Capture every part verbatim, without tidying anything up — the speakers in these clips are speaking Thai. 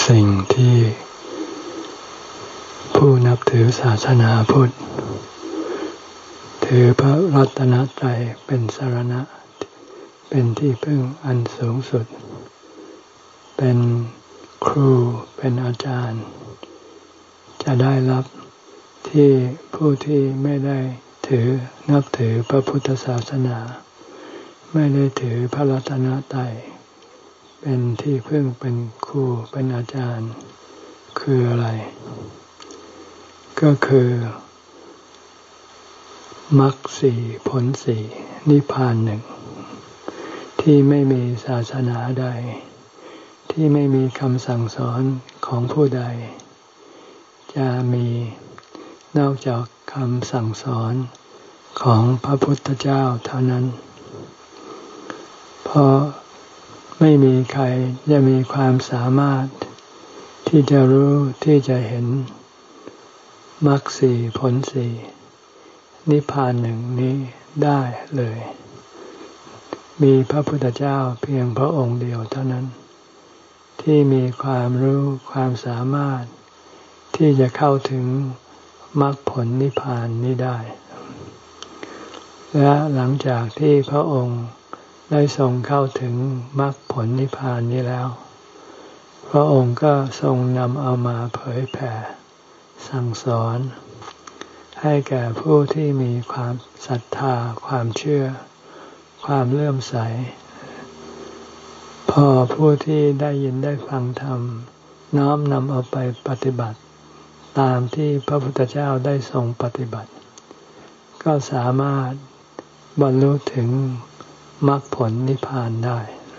สิ่งที่ผู้นับถือศาสนาพุทธถือพระรัตนตรัยเป็นสรณะเป็นที่พึ่งอันสูงสุดเป็นครูเป็นอาจารย์จะได้รับที่ผู้ที่ไม่ได้ถือนับถือพระพุทธศาสนาไม่ได้ถือพระรัตนตรัยเป็นที่พึ่งเป็นครูเป็นอาจารย์คืออะไรก็คือมรรคสี่ผลสี่นิพพานหนึ่งที่ไม่มีศาสนาใดที่ไม่มีคำสั่งสอนของผู้ใดจะมีนอกจากคำสั่งสอนของพระพุทธเจ้าเท่านั้นเพราะไม่มีใครจะมีความสามารถที่จะรู้ที่จะเห็นมรรคสี่ผลสี่นิพพานหนึ่งนี้ได้เลยมีพระพุทธเจ้าเพียงพระองค์เดียวเท่านั้นที่มีความรู้ความสามารถที่จะเข้าถึงมรรคผลนิพพานนี้ได้และหลังจากที่พระองค์ได้ทรงเข้าถึงมรรคผลนิพพานนี้แล้วพระองค์ก็ทรงนำเอามาเผยแผ่สั่งสอนให้แก่ผู้ที่มีความศรัทธาความเชื่อความเลื่อมใสพอผู้ที่ได้ยินได้ฟังธรรมน้อมนำเอาไปปฏิบัติตามที่พระพุทธเจ้าได้ทรงปฏิบัติก็สามารถบรรลุถึงมรรคผลนิพพานได้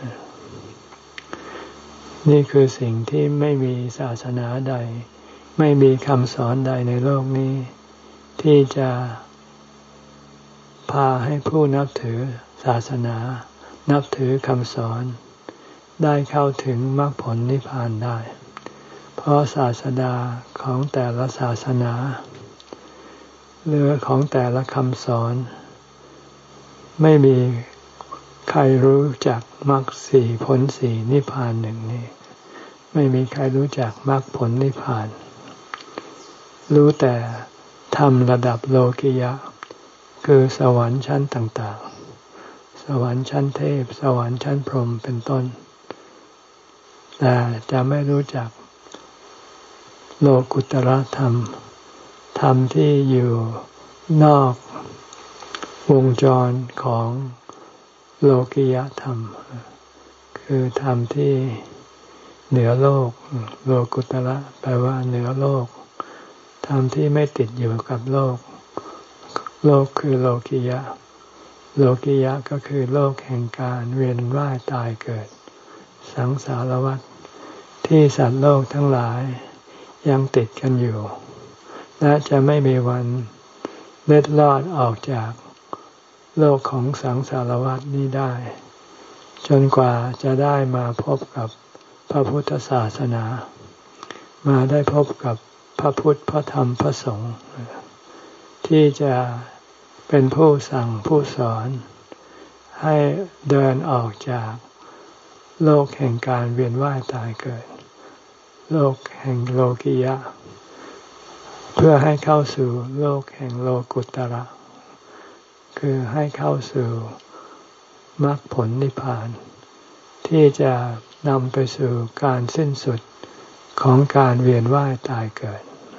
นี่คือสิ่งที่ไม่มีศาสนาใดไม่มีคำสอนใดในโลกนี้ที่จะพาให้ผู้นับถือศาสนานับถือคำสอนได้เข้าถึงมรรคผลนิพพานได้เพราะศาสดาของแต่ละศาสนาหรือของแต่ละคำสอนไม่มีใครรู้จักมรรคสี่ผลสี่นิพพานหนึ่งนี้ไม่มีใครรู้จักมรรคผลนิพพานรู้แต่ธรรมระดับโลกิยะคือสวรรค์ชั้นต่างๆสวรรค์ชั้นเทพสวรรค์ชั้นพรหมเป็นต้นแต่จะไม่รู้จักโลกุตตรธรรมธรรมที่อยู่นอกวงจรของโลกิยธรรมคือธรรมที่เหนือโลกโลกุตระแปลว่าเหนือโลกธรรมที่ไม่ติดอยู่กับโลกโลกคือโลกิยะโลกิยะก็คือโลกแห่งการเวียนว่ายตายเกิดสังสารวัฏที่สัตว์โลกทั้งหลายยังติดกันอยู่และจะไม่มีวันเล็ดลอดออกจากโลกของสังสารวัฏนี้ได้จนกว่าจะได้มาพบกับพระพุทธศาสนามาได้พบกับพระพุทธพระธรรมพระสงฆ์ที่จะเป็นผู้สั่งผู้สอนให้เดินออกจากโลกแห่งการเวียนว่ายตายเกิดโลกแห่งโลกิยะเพื่อให้เข้าสู่โลกแห่งโลกุตตระคือให้เข้าสู่มรรคผลนิพพานที่จะนำไปสู่การสิ้นสุดของการเวียนว่ายตายเกิด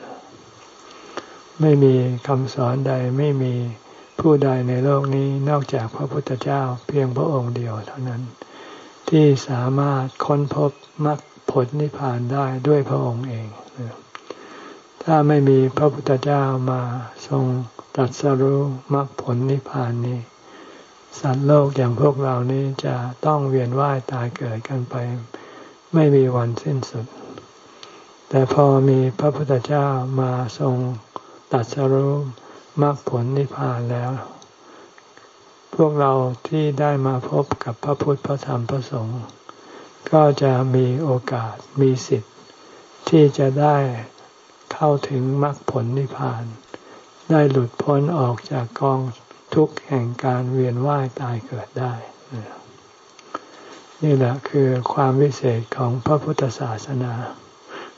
ไม่มีคำสอนใดไม่มีผู้ใดในโลกนี้นอกจากพระพุทธเจ้าเพียงพระองค์เดียวเท่านั้นที่สามารถค้นพบมรรคผลนิพพานได้ด้วยพระองค์เองถ้าไม่มีพระพุทธเจ้ามาทรงตรัสรู้มรรคผลนิพพานนี้สัตว์โลกอย่างพวกเรานี้จะต้องเวียนว่ายตายเกิดกันไปไม่มีวันสิ้นสุดแต่พอมีพระพุทธเจ้ามาทรงตรัสรู้มรรคผลนิพพานแล้วพวกเราที่ได้มาพบกับพระพุทธพระธรรมพระสงฆ์ก็จะมีโอกาสมีสิทธิ์ที่จะได้เข้าถึงมรรคผลนิพพานได้หลุดพ้นออกจากกองทุกข์แห่งการเวียนว่ายตายเกิดได้นี่แหละคือความวิเศษของพระพุทธศาสนา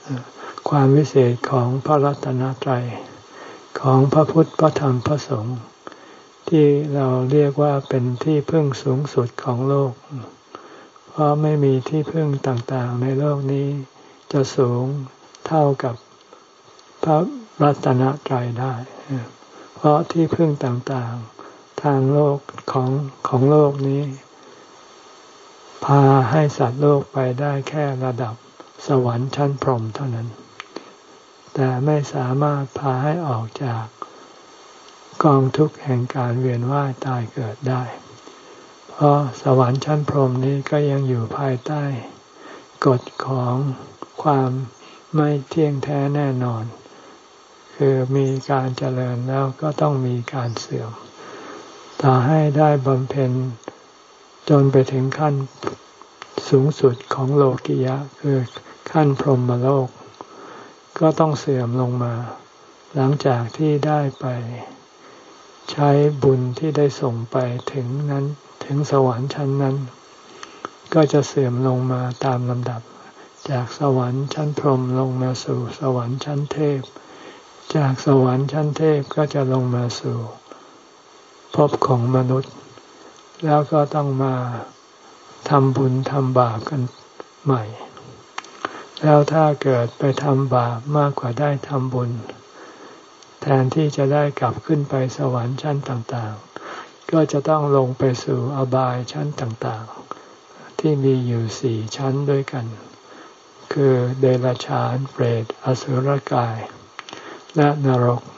ความวิเศษของพระรัตนตรัยของพระพุทธพระธรรมพระสงฆ์ที่เราเรียกว่าเป็นที่พึ่งสูงสุดของโลกเพราะไม่มีที่พึ่งต่างๆในโลกนี้จะสูงเท่ากับพระรัตนตรัยได้เพราะที่พึ่งต่างๆทางโลกของของโลกนี้พาให้สัตว์โลกไปได้แค่ระดับสวรรค์ชั้นพรหมเท่านั้นแต่ไม่สามารถพาให้ออกจากกองทุกข์แห่งการเวียนว่ายตายเกิดได้เพราะสวรรค์ชั้นพรหมนี้ก็ยังอยู่ภายใต้กฎของความไม่เที่ยงแท้แน่นอนคือมีการเจริญแล้วก็ต้องมีการเสื่อมต่อให้ได้บำเพ็ญจนไปถึงขั้นสูงสุดของโลกิยะคือขั้นพรหมโลกก็ต้องเสื่อมลงมาหลังจากที่ได้ไปใช้บุญที่ได้ส่งไปถึงนั้นถึงสวรรค์ชั้นนั้นก็จะเสื่อมลงมาตามลำดับจากสวรรค์ชั้นพรหมลงมาสู่สวรรค์ชั้นเทพจากสวรรค์ชั้นเทพก็จะลงมาสู่ภพของมนุษย์แล้วก็ต้องมาทำบุญทำบาปกันใหม่แล้วถ้าเกิดไปทำบาปมากกว่าได้ทำบุญแทนที่จะได้กลับขึ้นไปสวรรค์ชั้นต่างๆก็จะต้องลงไปสู่อบายชั้นต่างๆที่มีอยู่สี่ชั้นด้วยกันคือเดรัจฉานเปรตอสุรกายและนรก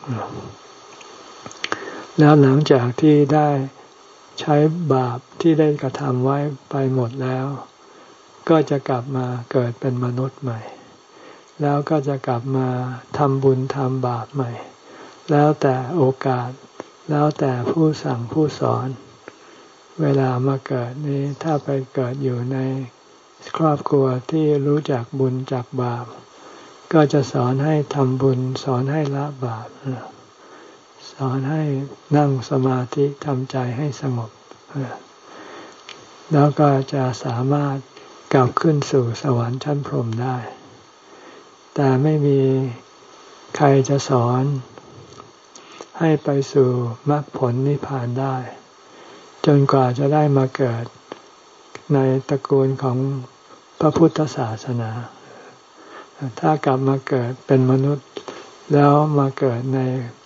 แล้วหลังจากที่ได้ใช้บาปที่ได้กระทำไว้ไปหมดแล้วก็จะกลับมาเกิดเป็นมนุษย์ใหม่แล้วก็จะกลับมาทำบุญทำบาปใหม่แล้วแต่โอกาสแล้วแต่ผู้สั่งผู้สอนเวลามาเกิดนี้ถ้าไปเกิดอยู่ในครอบครัวที่รู้จักบุญจักบาปก็จะสอนให้ทำบุญสอนให้ละบาปสอนให้นั่งสมาธิทำใจให้สงบแล้วก็จะสามารถกลับขึ้นสู่สวรรค์ชั้นพรหมได้แต่ไม่มีใครจะสอนให้ไปสู่มรรคผลนิพพานได้จนกว่าจะได้มาเกิดในตระกูลของพระพุทธศาสนาถ้ากลับมาเกิดเป็นมนุษย์แล้วมาเกิดใน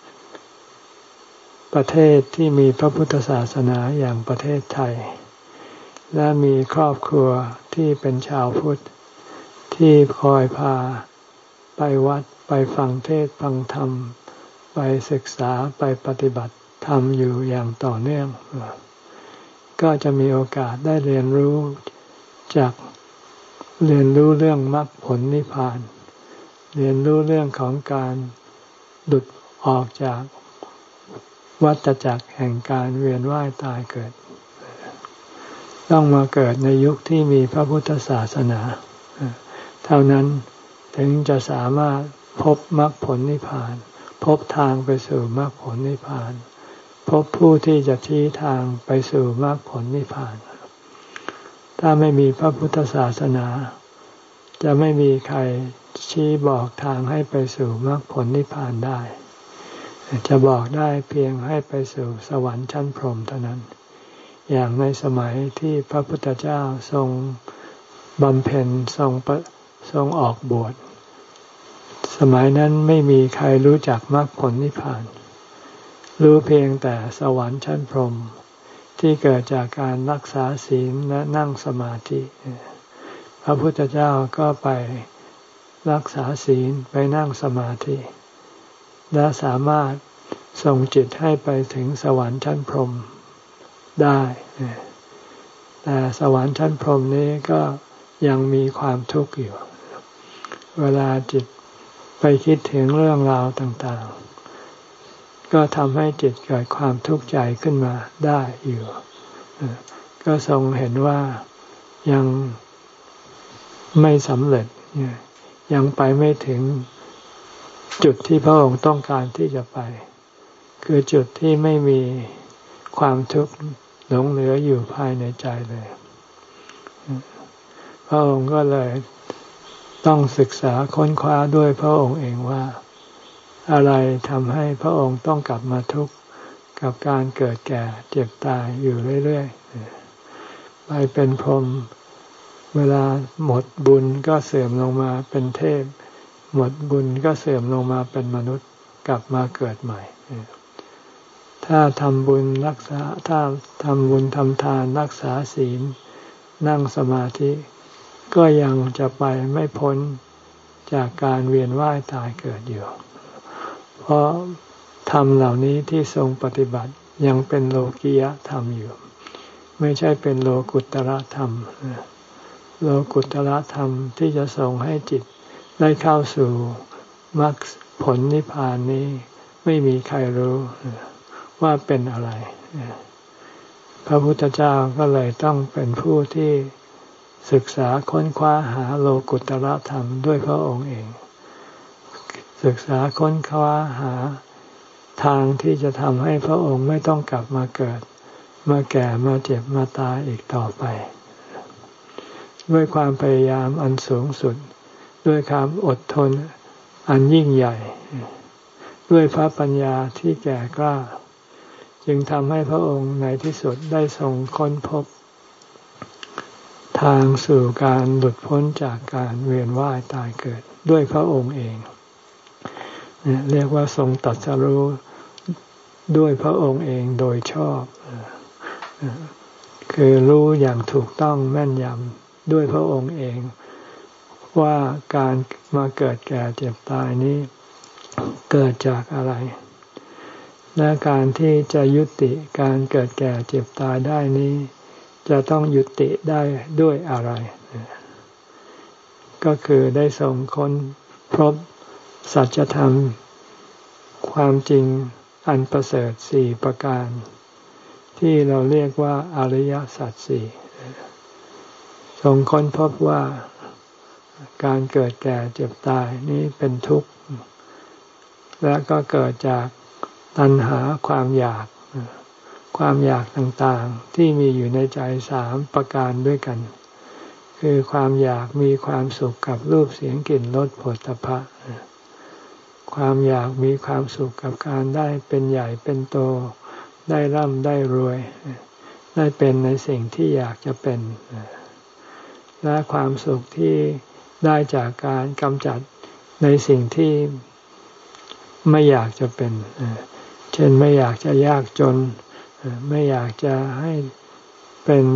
ประเทศที่มีพระพุทธศาสนาอย่างประเทศไทยและมีครอบครัวที่เป็นชาวพุทธที่คอยพาไปวัดไปฟังเทศน์ฟังธรรมไปศึกษาไปปฏิบัติธรรมอยู่อย่างต่อเนื่องก็จะมีโอกาสได้เรียนรู้จากเรียนรู้เรื่องมรรคผลนิพพานเรียนรู้เรื่องของการหลุดออกจากวัฏจักรแห่งการเวียนว่ายตายเกิดต้องมาเกิดในยุคที่มีพระพุทธศาสนาเท่านั้นถึงจะสามารถพบมรรคผลนิพพานพบทางไปสู่มรรคผลนิพพานพบผู้ที่จะชี้ทางไปสู่มรรคผลนิพพานถ้าไม่มีพระพุทธศาสนาจะไม่มีใครชี้บอกทางให้ไปสู่มรรคผลนิพพานได้จะบอกได้เพียงให้ไปสู่สวรรค์ชั้นพรหมเท่านั้นอย่างในสมัยที่พระพุทธเจ้าทรงบำเพ็ญทรงทรงออกบวชสมัยนั้นไม่มีใครรู้จักมรรคผลนิพพานรู้เพียงแต่สวรรค์ชั้นพรหมที่เกิดจากการรักษาศีลและนั่งสมาธิพระพุทธเจ้าก็ไปรักษาศีลไปนั่งสมาธิและสามารถส่งจิตให้ไปถึงสวรรค์ชั้นพรหมได้แต่สวรรค์ชั้นพรหมนี้ก็ยังมีความทุกข์อยู่เวลาจิตไปคิดถึงเรื่องราวต่างๆก็ทำให้จิตเกิดความทุกข์ใจขึ้นมาได้อยู่ก็ทรงเห็นว่ายังไม่สำเร็จยังไปไม่ถึงจุดที่พระองค์ต้องการที่จะไปคือจุดที่ไม่มีความทุกข์หลงเหลืออยู่ภายในใจเลยพระองค์ก็เลยต้องศึกษาค้นคว้าด้วยพระองค์เองว่าอะไรทำให้พระองค์ต้องกลับมาทุกข์กับการเกิดแก่เจ็บตายอยู่เรื่อยๆไปเป็นพรหมเวลาหมดบุญก็เสื่อมลงมาเป็นเทพหมดบุญก็เสื่อมลงมาเป็นมนุษย์กลับมาเกิดใหม่ถ้าทำบุญรักษาถ้าทำบุญทำทานรักษาศีลนั่งสมาธิก็ยังจะไปไม่พ้นจากการเวียนว่ายตายเกิดอยู่เพราะธรรมเหล่านี้ที่ทรงปฏิบัติยังเป็นโลกียธรรมอยู่ไม่ใช่เป็นโลกุตตรธรรมโลกุตตรธรรมที่จะส่งให้จิตได้เข้าสู่มรรคผลนิพพานนี้ไม่มีใครรู้ว่าเป็นอะไรพระพุทธเจ้าก็เลยต้องเป็นผู้ที่ศึกษาค้นคว้าหาโลกุตตรธรรมด้วยพระองค์เองศึกษาค้นคว้าหาทางที่จะทำให้พระองค์ไม่ต้องกลับมาเกิดมาแก่มาเจ็บมาตายอีกต่อไปด้วยความพยายามอันสูงสุดด้วยความอดทนอันยิ่งใหญ่ด้วยพระปัญญาที่แก่กล้าจึงทำให้พระองค์ในที่สุดได้ทรงค้นพบทางสู่การหลุดพ้นจากการเวียนว่ายตายเกิดด้วยพระองค์เองเรียกว่าทรงตรัสรู้ด้วยพระองค์เองโดยชอบคือรู้อย่างถูกต้องแม่นยำด้วยพระองค์เองว่าการมาเกิดแก่เจ็บตายนี้เกิดจากอะไรและการที่จะยุติการเกิดแก่เจ็บตายได้นี้จะต้องยุติได้ด้วยอะไรก็คือได้ทรงค้นพบสัจธรรมความจริงอันประเสริฐสี่ประการที่เราเรียกว่าอริยสัจสี่ทรงค้นพบว่าการเกิดแก่เจ็บตายนี้เป็นทุกข์และก็เกิดจากตัณหาความอยากความอยากต่างๆที่มีอยู่ในใจสามประการด้วยกันคือความอยากมีความสุขกับรูปเสียงกลิ่นรสโผฏฐัพพะความอยากมีความสุขกับการได้เป็นใหญ่เป็นโตได้ร่ำได้รวยได้เป็นในสิ่งที่อยากจะเป็นและความสุขที่ได้จากการกำจัดในสิ่งที่ไม่อยากจะเป็นเช่นไม่อยากจะยากจนไม่อยากจะให้เป็น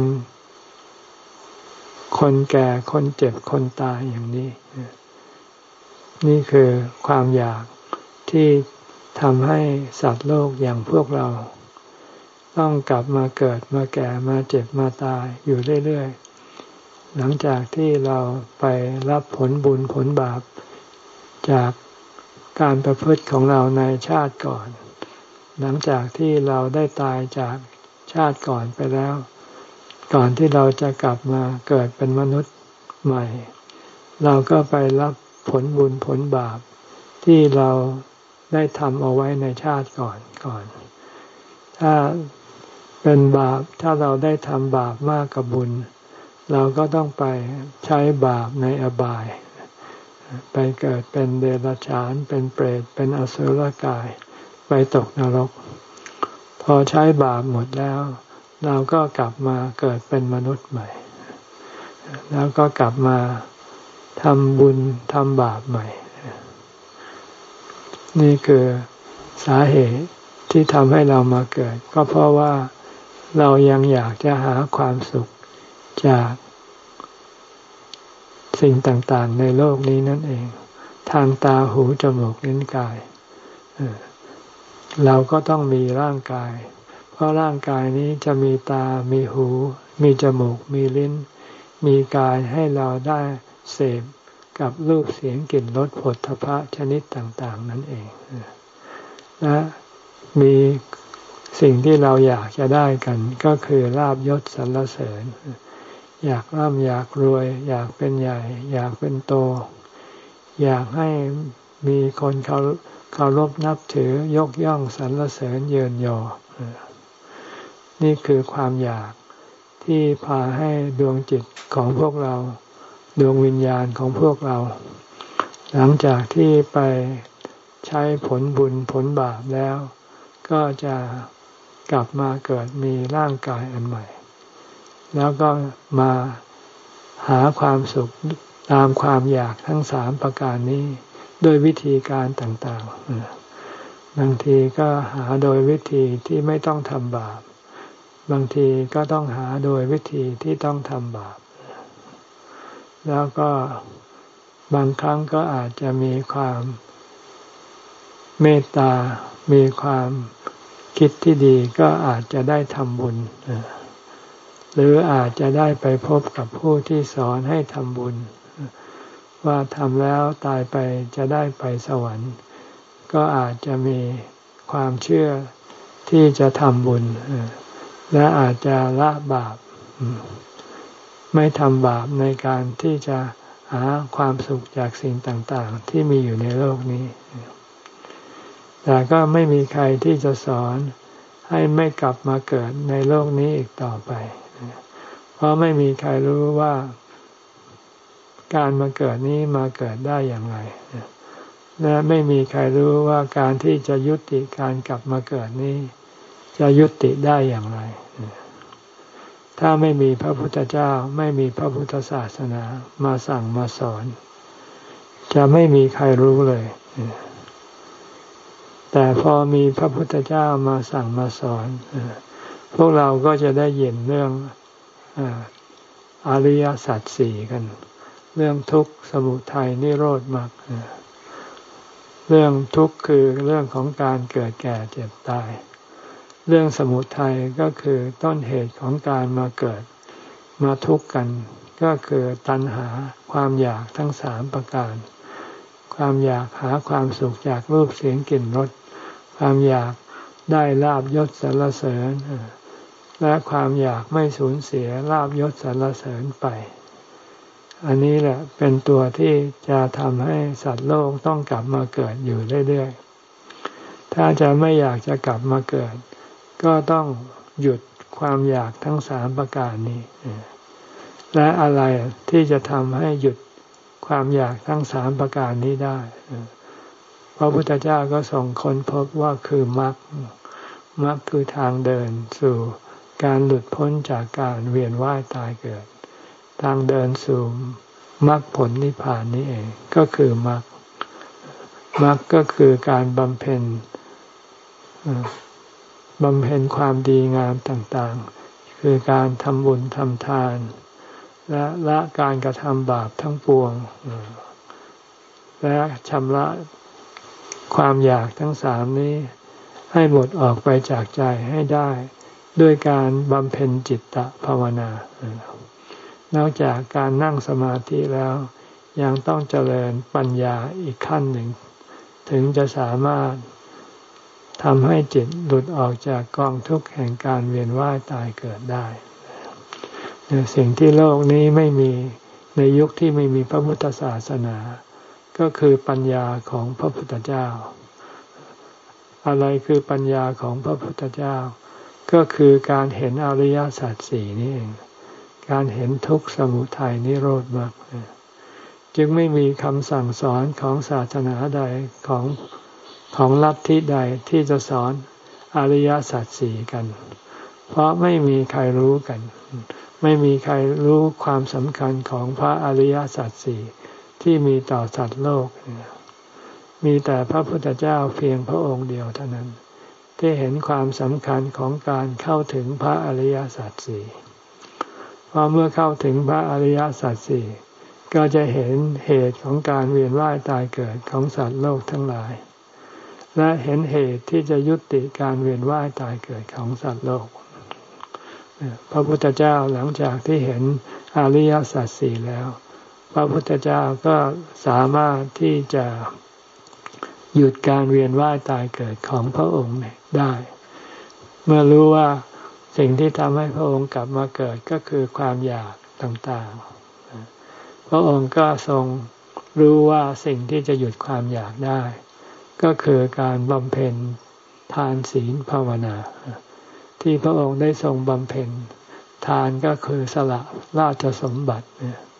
คนแก่คนเจ็บคนตายอย่างนี้นี่คือความอยากที่ทำให้สัตว์โลกอย่างพวกเราต้องกลับมาเกิดมาแก่มาเจ็บมาตายอยู่เรื่อยๆหลังจากที่เราไปรับผลบุญผลบาปจากการประพฤติของเราในชาติก่อนหลังจากที่เราได้ตายจากชาติก่อนไปแล้วก่อนที่เราจะกลับมาเกิดเป็นมนุษย์ใหม่เราก็ไปรับผลบุญผลบาปที่เราได้ทำเอาไว้ในชาติก่อนก่อนถ้าเป็นบาปถ้าเราได้ทำบาปมากกว่าบุญเราก็ต้องไปใช้บาปในอบายไปเกิดเป็นเดรัจฉานเป็นเปรตเป็นอสุรกายไปตกนรกพอใช้บาปหมดแล้วเราก็กลับมาเกิดเป็นมนุษย์ใหม่แล้วก็กลับมาทำบุญทำบาปใหม่นี่คือสาเหตุที่ทำให้เรามาเกิดก็เพราะว่าเรายังอยากจะหาความสุขจากสิ่งต่างๆในโลกนี้นั่นเองทางตาหูจมูกลิ้นกายเราก็ต้องมีร่างกายเพราะร่างกายนี้จะมีตามีหูมีจมูกมีลิ้นมีกายให้เราได้เสพกับรูปเสียงกลิ่นรสโผฏฐัพพะชนิดต่างๆนั่นเองและมีสิ่งที่เราอยากจะได้กันก็คือลาภยศสรรเสริญอยากร่ำอยากรวยอยากเป็นใหญ่อยากเป็นโตอยากให้มีคนเขาเคารพนับถือยกย่องสรรเสริญเยินยอนี่คือความอยากที่พาให้ดวงจิตของพวกเราดวงวิญญาณของพวกเรา หลังจากที่ไปใช้ผลบุญผลบาปแล้วก็จะกลับมาเกิดมีร่างกายอันใหม่แล้วก็มาหาความสุขตามความอยากทั้งสามประการนี้โดยวิธีการต่างๆบางทีก็หาโดยวิธีที่ไม่ต้องทำบาปบางทีก็ต้องหาโดยวิธีที่ต้องทำบาปแล้วก็บางครั้งก็อาจจะมีความเมตตามีความคิดที่ดีก็อาจจะได้ทำบุญหรืออาจจะได้ไปพบกับผู้ที่สอนให้ทำบุญว่าทำแล้วตายไปจะได้ไปสวรรค์ก็อาจจะมีความเชื่อที่จะทำบุญและอาจจะละบาปไม่ทำบาปในการที่จะหาความสุขจากสิ่งต่างๆที่มีอยู่ในโลกนี้แต่ก็ไม่มีใครที่จะสอนให้ไม่กลับมาเกิดในโลกนี้อีกต่อไปเพราะไม่มีใครรู้ว่าการมาเกิดนี้มาเกิดได้อย่างไรและไม่มีใครรู้ว่าการที่จะยุติการกลับมาเกิดนี้จะยุติได้อย่างไรถ้าไม่มีพระพุทธเจ้าไม่มีพระพุทธศาสนามาสั่งมาสอนจะไม่มีใครรู้เลยแต่พอมีพระพุทธเจ้ามาสั่งมาสอนพวกเราก็จะได้ยินเรื่องอริยสัจสี่กันเรื่องทุกข์สมุทัยนิโรธมรรคเรื่องทุกข์คือเรื่องของการเกิดแก่เจ็บตายเรื่องสมุทัยก็คือต้นเหตุของการมาเกิดมาทุกข์กันก็คือตัณหาความอยากทั้งสามประการความอยากหาความสุขจากรูปเสียงกลิ่นรสความอยากได้ลาภยศสรรเสริญและความอยากไม่สูญเสียลาภยศสรรเสริญไปอันนี้แหละเป็นตัวที่จะทำให้สัตว์โลกต้องกลับมาเกิดอยู่เรื่อยๆถ้าจะไม่อยากจะกลับมาเกิดก็ต้องหยุดความอยากทั้งสามประการนี้และอะไรที่จะทำให้หยุดความอยากทั้งสามประการนี้ได้พระพุทธเจ้าก็ส่งค้นพบว่าคือมรรคมรรคคือทางเดินสู่การหลุดพ้นจากการเวียนว่ายตายเกิดทางเดินสู่มรรคผลนิพพานนี้เองก็คือมรรคมรรคก็คือการบำเพ็ญบำเพ็ญความดีงามต่างๆคือการทำบุญทำทานและละการกระทำบาปทั้งปวงและชำระความอยากทั้งสามนี้ให้หมดออกไปจากใจให้ได้ด้วยการบำเพ็ญจิตตภาวนานอกจากการนั่งสมาธิแล้วยังต้องเจริญปัญญาอีกขั้นหนึ่งถึงจะสามารถทำให้จิตหลุดออกจากกองทุกข์แห่งการเวียนว่ายตายเกิดได้สิ่งที่โลกนี้ไม่มีในยุคที่ไม่มีพระพุทธศาสนาก็คือปัญญาของพระพุทธเจ้าอะไรคือปัญญาของพระพุทธเจ้าก็คือการเห็นอริยสัจสี่นี่เองการเห็นทุกข์สมุทัยนิโรธมรรคจึงไม่มีคำสั่งสอนของศาสนาใดของของลัทธิใดที่จะสอนอริยสัจสี่กันเพราะไม่มีใครรู้กันไม่มีใครรู้ความสำคัญของพระอริยสัจสี่ที่มีต่อสัตว์โลกมีแต่พระพุทธเจ้าเพียงพระองค์เดียวเท่านั้นที่เห็นความสำคัญของการเข้าถึงพระอริยสัจสี่เพราะเมื่อเข้าถึงพระอริยสัจสี่ก็จะเห็นเหตุของการเวียนว่ายตายเกิดของสัตว์โลกทั้งหลายและเห็นเหตุที่จะยุติการเวียนว่ายตายเกิดของสัตว์โลกพระพุทธเจ้าหลังจากที่เห็นอริยสัจสี่แล้วพระพุทธเจ้าก็สามารถที่จะหยุดการเวียนว่ายตายเกิดของพระองค์ได้เมื่อรู้ว่าสิ่งที่ทำให้พระองค์กลับมาเกิดก็คือความอยากต่างๆพระองค์ก็ทรงรู้ว่าสิ่งที่จะหยุดความอยากได้ก็คือการบำเพ็ญทานศีลภาวนาที่พระองค์ได้ทรงบำเพ็ญทานก็คือสละราชสมบัติ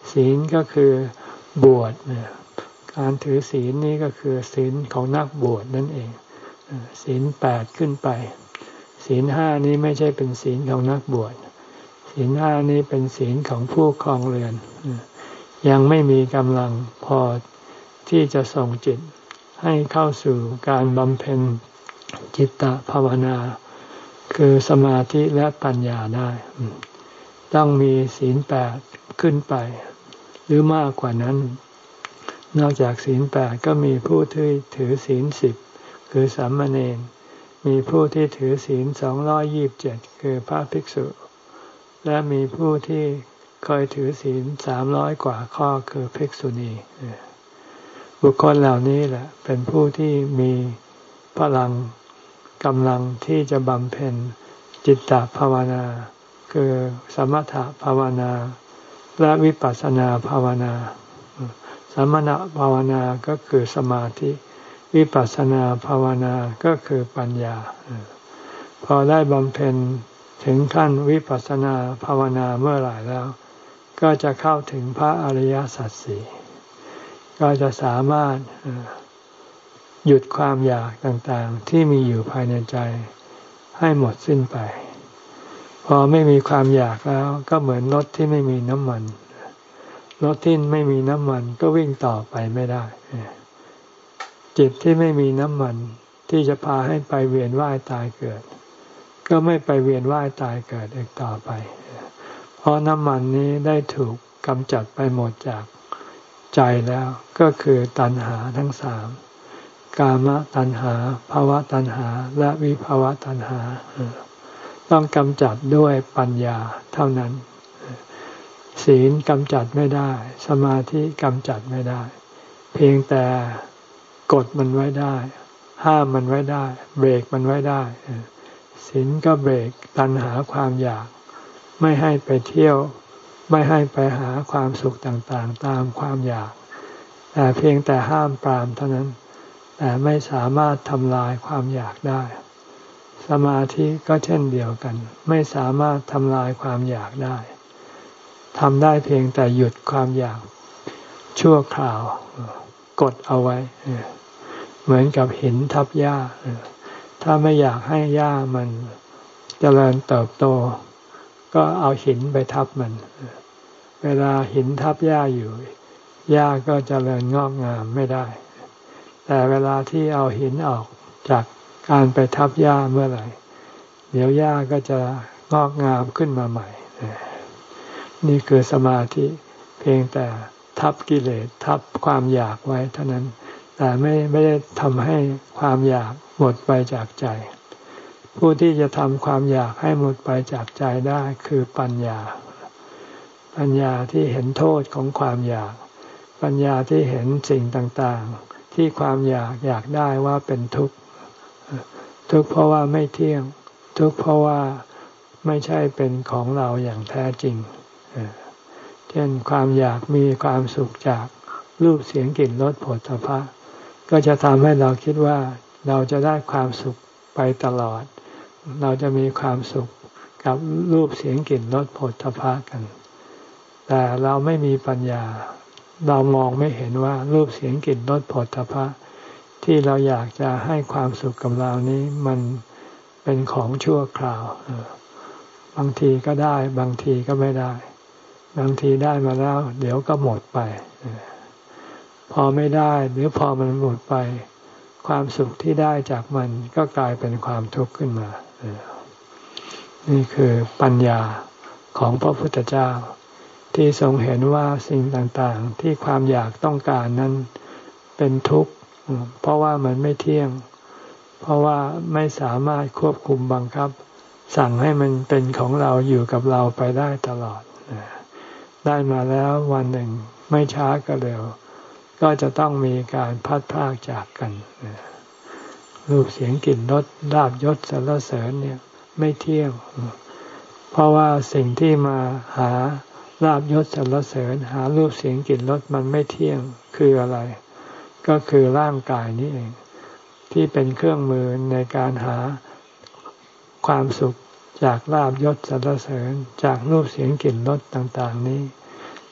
ศีลก็คือบวชเนี่ยการถือศีลนี้ก็คือศีลของนักบวชนั่นเองศีลแปดขึ้นไปศีลห้านี้ไม่ใช่เป็นศีลของนักบวชศีลห้านี้เป็นศีลของผู้ครองเรือนยังไม่มีกำลังพอที่จะส่งจิตให้เข้าสู่การบำเพ็ญจิตตภาวนาคือสมาธิและปัญญาได้ต้องมีศีลแปดขึ้นไปหรือมากกว่านั้นนอกจากศีลแปดก็มีผู้ที่ถือศีลสิบคือสามเณรมีผู้ที่ถือศีลสองร้อยยี่สิบเจ็ดคือพระภิกษุและมีผู้ที่เคยถือศีลสามร้อยกว่าข้อคือภิกษุณีบุคคลเหล่านี้แหละเป็นผู้ที่มีพลังกำลังที่จะบำเพ็ญจิตตภาวนาคือสมถภาวนาและวิปัสสนาภาวนาสมถภาวนาก็คือสมาธิวิปัสสนาภาวนาก็คือปัญญาพอได้บำเพ็ญถึงขั้นวิปัสสนาภาวนาเมื่อไหร่แล้วก็จะเข้าถึงพระอริยสัจสี่ก็จะสามารถหยุดความอยากต่างๆที่มีอยู่ภายในใจให้หมดสิ้นไปพอไม่มีความอยากแล้วก็เหมือนรถที่ไม่มีน้ำมันรถที่ไม่มีน้ำมันก็วิ่งต่อไปไม่ได้จิตที่ไม่มีน้ำมันที่จะพาให้ไปเวียนว่ายตายเกิดก็ไม่ไปเวียนว่ายตายเกิดอีกต่อไปเพราะน้ำมันนี้ได้ถูกกำจัดไปหมดจากใจแล้วก็คือตัณหาทั้งสามกามตัณหาภวตัณหาและวิภวตัณหาต้องกำจัดด้วยปัญญาเท่านั้นศีลกำจัดไม่ได้สมาธิกำจัดไม่ได้เพียงแต่กดมันไว้ได้ห้ามมันไว้ได้เบรกมันไว้ได้ศีลก็เบรกตัณหาความอยากไม่ให้ไปเที่ยวไม่ให้ไปหาความสุขต่างๆตามความอยากแต่เพียงแต่ห้ามปรามเท่านั้นแต่ไม่สามารถทำลายความอยากได้สมาธิก็เช่นเดียวกันไม่สามารถทำลายความอยากได้ทำได้เพียงแต่หยุดความอยากชั่วคราวกดเอาไว้เหมือนกับหินทับหญ้าถ้าไม่อยากให้หญ้ามันเจริญเติบโตก็เอาหินไปทับมันเวลาหินทับหญ้าอยู่หญ้าก็เจริญงอกงามไม่ได้แต่เวลาที่เอาหินออกจากการไปทับหญ้าเมื่อไหร่เดี๋ยวหญ้าก็จะงอกงามขึ้นมาใหม่นี่คือสมาธิเพียงแต่ทับกิเลสทับความอยากไว้เท่านั้นแต่ไม่ไม่ได้ทำให้ความอยากหมดไปจากใจผู้ที่จะทำความอยากให้หมดไปจากใจได้คือปัญญาปัญญาที่เห็นโทษของความอยากปัญญาที่เห็นสิ่งต่างๆที่ความอยากอยากได้ว่าเป็นทุกข์ทุกข์เพราะว่าไม่เที่ยงทุกข์เพราะว่าไม่ใช่เป็นของเราอย่างแท้จริงเช่นความอยากมีความสุขจากรูปเสียงกลิ่นรสโผฏฐัพพะก็จะทำให้เราคิดว่าเราจะได้ความสุขไปตลอดเราจะมีความสุขกับรูปเสียงกลิ่นรสโผฏฐัพพะกันแต่เราไม่มีปัญญาเรามองไม่เห็นว่ารูปเสียงกลิ่นรสโผฏฐัพพะที่เราอยากจะให้ความสุขกับเรานี้มันเป็นของชั่วคราวบางทีก็ได้บางทีก็ไม่ได้บางทีได้มาแล้วเดี๋ยวก็หมดไปพอไม่ได้หรือพอมันหมดไปความสุขที่ได้จากมันก็กลายเป็นความทุกข์ขึ้นมานี่คือปัญญาของพระพุทธเจ้าที่ทรงเห็นว่าสิ่งต่างๆที่ความอยากต้องการนั้นเป็นทุกข์เพราะว่ามันไม่เที่ยงเพราะว่าไม่สามารถควบคุมบังคับสั่งให้มันเป็นของเราอยู่กับเราไปได้ตลอดได้มาแล้ววันหนึ่งไม่ช้าก็เร็วก็จะต้องมีการพัดพรากจากกันรูปเสียงกลิ่นรสลาภยศสรรเสริญเนี่ยไม่เที่ยงเพราะว่าสิ่งที่มาหาลาภยศสรรเสริญหารูปเสียงกลิ่นรสมันไม่เที่ยงคืออะไรก็คือร่างกายนี้เองที่เป็นเครื่องมือในการหาความสุขจากลาภยศสรรเสริญจากรูปเสียงกลิ่นรสต่างๆนี้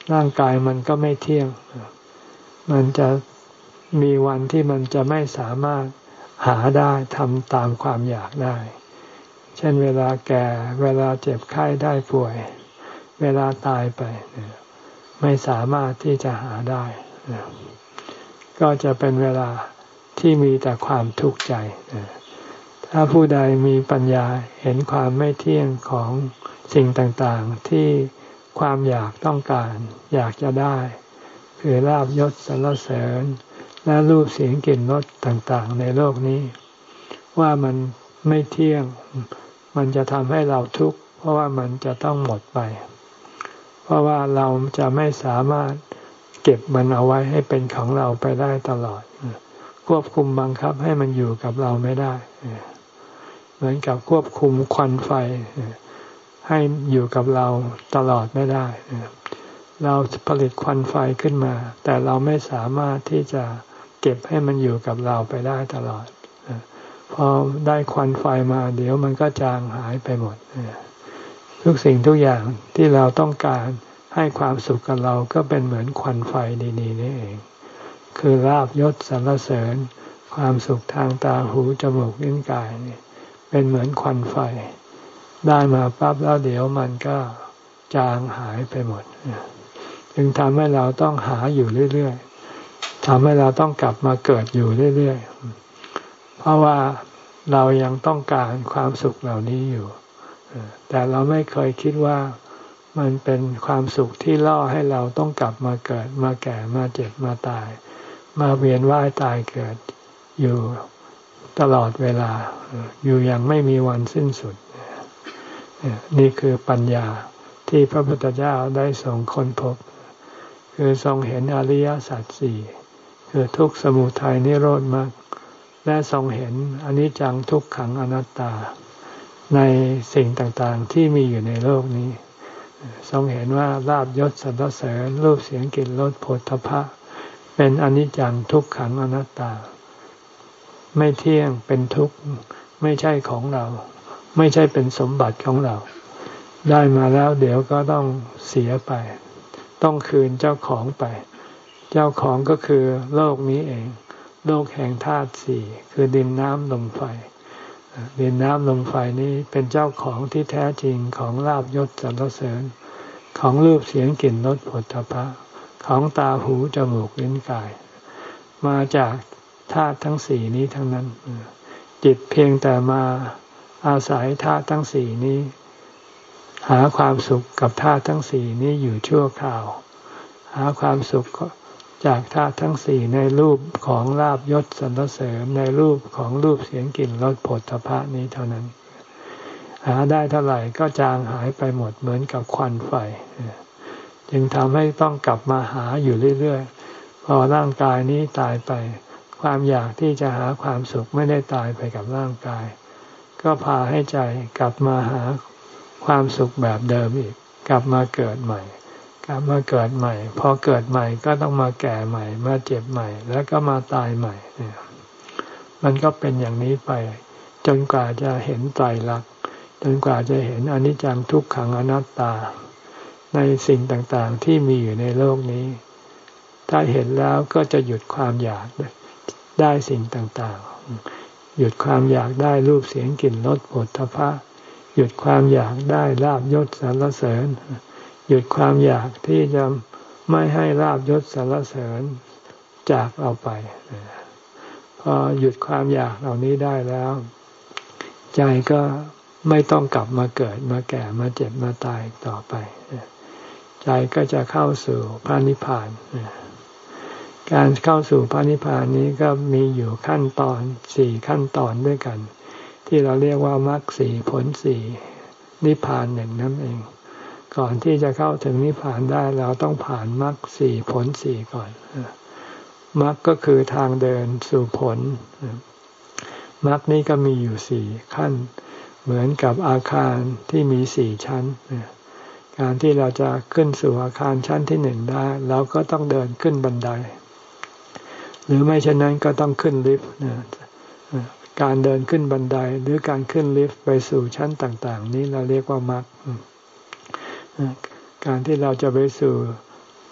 ร่างกายมันก็ไม่เที่ยงมันจะมีวันที่มันจะไม่สามารถหาได้ทำตามความอยากได้เช่นเวลาแก่เวลาเจ็บไข้ได้ป่วยเวลาตายไปไม่สามารถที่จะหาได้ก็จะเป็นเวลาที่มีแต่ความทุกข์ใจถ้าผู้ใดมีปัญญาเห็นความไม่เที่ยงของสิ่งต่างๆที่ความอยากต้องการอยากจะได้คือลาภยศสรรเสริญและรูปเสียงกลิ่นรสต่างๆในโลกนี้ว่ามันไม่เที่ยงมันจะทำให้เราทุกข์เพราะว่ามันจะต้องหมดไปเพราะว่าเราจะไม่สามารถเก็บมันเอาไว้ให้เป็นของเราไปได้ตลอดควบคุมบังคับให้มันอยู่กับเราไม่ได้เหมือนกับควบคุมควันไฟให้อยู่กับเราตลอดไม่ได้เราผลิตควันไฟขึ้นมาแต่เราไม่สามารถที่จะเก็บให้มันอยู่กับเราไปได้ตลอดพอได้ควันไฟมาเดี๋ยวมันก็จางหายไปหมดทุกสิ่งทุกอย่างที่เราต้องการให้ความสุขกับเราก็เป็นเหมือนควันไฟดีๆนี่เองคือลาภยศสรรเสริญความสุขทางตาหูจมูกลิ้นกายนี่เป็นเหมือนควันไฟได้มาปั๊บแล้วเดี๋ยวมันก็จางหายไปหมดจึงทำให้เราต้องหาอยู่เรื่อยๆทำให้เราต้องกลับมาเกิดอยู่เรื่อยๆเพราะว่าเรายังต้องการความสุขเหล่านี้อยู่แต่เราไม่เคยคิดว่ามันเป็นความสุขที่ล่อให้เราต้องกลับมาเกิดมาแก่มาเจ็บมาตายมาเวียนว่ายตายเกิดอยู่ตลอดเวลาอยู่อย่างไม่มีวันสิ้นสุดนี่คือปัญญาที่พระพุทธเจ้าได้ทรงค้นพบคือทรงเห็นอริยสัจสี่คือทุกข์สมุทัยนิโรธมรรคและทรงเห็นอนิจจังทุกขังอนัตตาในสิ่งต่างๆที่มีอยู่ในโลกนี้ทรงเห็นว่าลาภยศสรรเสริญรูปเสียงกลิ่นรสโผฏฐัพพะเป็นอนิจจังทุกขังอนัตตาไม่เที่ยงเป็นทุกข์ไม่ใช่ของเราไม่ใช่เป็นสมบัติของเราได้มาแล้วเดี๋ยวก็ต้องเสียไปต้องคืนเจ้าของไปเจ้าของก็คือโลกนี้เองโลกแห่งธาตุสี่คือดินน้ำลมไฟดินน้ำลมไฟนี้เป็นเจ้าของที่แท้จริงของลาภยศสรรเสริญของรูปเสียงกลิ่นรสโผฏฐัพพะของตาหูจมูกลิ้นกายมาจากธาตุทั้งสี่นี้ทั้งนั้นจิตเพียงแต่มาอาศัยธาตุทั้งสี่นี้หาความสุขกับธาตุทั้งสี่นี้อยู่ชั่วคราวหาความสุขจากธาตุทั้งสี่ในรูปของลาภยศสรรเสริญในรูปของรูปเสียงกลิ่นรสโผฏฐัพพะนี้เท่านั้นหาได้เท่าไหร่ก็จางหายไปหมดเหมือนกับควันไฟจึงทำให้ต้องกลับมาหาอยู่เรื่อยๆพอร่างกายนี้ตายไปความอยากที่จะหาความสุขไม่ได้ตายไปกับร่างกายก็พาให้ใจกลับมาหาความสุขแบบเดิมอีกกลับมาเกิดใหม่กลับมาเกิดใหม่พอเกิดใหม่ก็ต้องมาแก่ใหม่มาเจ็บใหม่แล้วก็มาตายใหม่เนี่ยมันก็เป็นอย่างนี้ไปจนกว่าจะเห็นไตรลักษณ์จนกว่าจะเห็นอนิจจังทุกขังอนัตตาในสิ่งต่างๆที่มีอยู่ในโลกนี้ถ้าเห็นแล้วก็จะหยุดความอยากได้สิ่งต่างๆหยุดความอยากได้รูปเสียงกลิ่นรสโผฏฐัพพะหยุดความอยากได้ลาภยศสรรเสริญหยุดความอยากที่จะไม่ให้ลาภยศสรรเสริญจากเราไปพอหยุดความอยากเหล่านี้ได้แล้วใจก็ไม่ต้องกลับมาเกิดมาแก่มาเจ็บมาตายต่อไปใจก็จะเข้าสู่พระนิพพานการเข้าสู่พระนิพพานนี้ก็มีอยู่ขั้นตอนสี่ขั้นตอนด้วยกันที่เราเรียกว่ามรรคสี่ผลสี่นิพพานหนึ่งนั่นเองก่อนที่จะเข้าถึงนิพพานได้เราต้องผ่านมรรคสี่ผลสี่ก่อนมรรคก็คือทางเดินสู่ผลมรรคนี้ก็มีอยู่สี่ขั้นเหมือนกับอาคารที่มีสี่ชั้นการที่เราจะขึ้นสู่อาคารชั้นที่หนึ่งได้เราก็ต้องเดินขึ้นบันไดหรือไม่เช่นนั้นก็ต้องขึ้นลิฟต์การเดินขึ้นบันไดหรือการขึ้นลิฟต์ไปสู่ชั้นต่างๆนี้เราเรียกว่ามรรคการที่เราจะไปสู่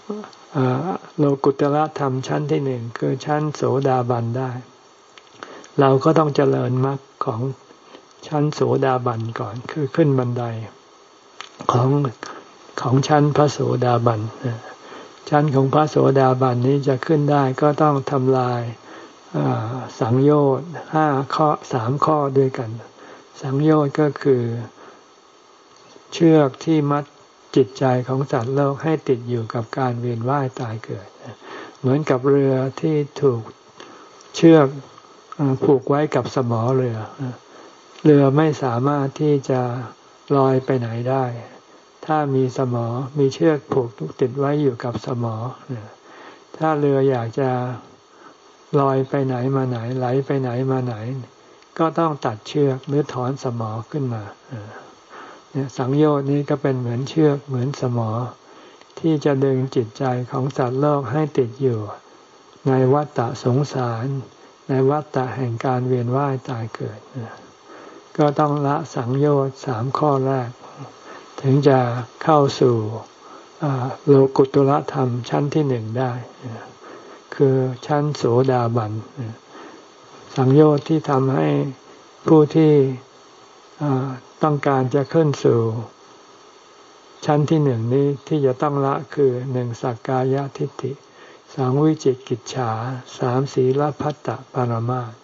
โลกุตตรธรรมชั้นที่หนึ่งคือชั้นโสดาบันได้เราก็ต้องเจริญมรรคของชั้นโสดาบันก่อนคือขึ้นบันไดของของชั้นพระโสดาบันชั้นของพระโสดาบันนี้จะขึ้นได้ก็ต้องทำลายสังโยชน์ห้าข้อสามข้อด้วยกันสังโยชน์ก็คือเชือกที่มัดจิตใจของสัตว์โลกให้ติดอยู่กับการเวียนว่ายตายเกิดเหมือนกับเรือที่ถูกเชือกผูกไว้กับสมอเรือเรือไม่สามารถที่จะลอยไปไหนได้ถ้ามีสมอมีเชือกผูกติดไว้อยู่กับสมอถ้าเรืออยากจะลอยไปไหนมาไหนไหลไปไหนมาไหนก็ต้องตัดเชือกหรือถอนสมอขึ้นมาสังโยชน์นี้ก็เป็นเหมือนเชือกเหมือนสมอที่จะดึงจิตใจของสัตว์โลกให้ติดอยู่ในวัฏฏะสงสารในวัฏฏะแห่งการเวียนว่ายตายเกิดก็ต้องละสังโยชน์สามข้อแรกถึงจะเข้าสู่โลกุตตรธรรมชั้นที่หนึ่งได้คือชั้นโสดาบันสังโยชน์ที่ทำให้ผู้ที่ต้องการจะขึ้นสู่ชั้นที่หนึ่งนี้ที่จะต้องละคือหนึ่งสักกายทิฏฐิสองวิจิกิจฉาสามศีลพัตตปรมาส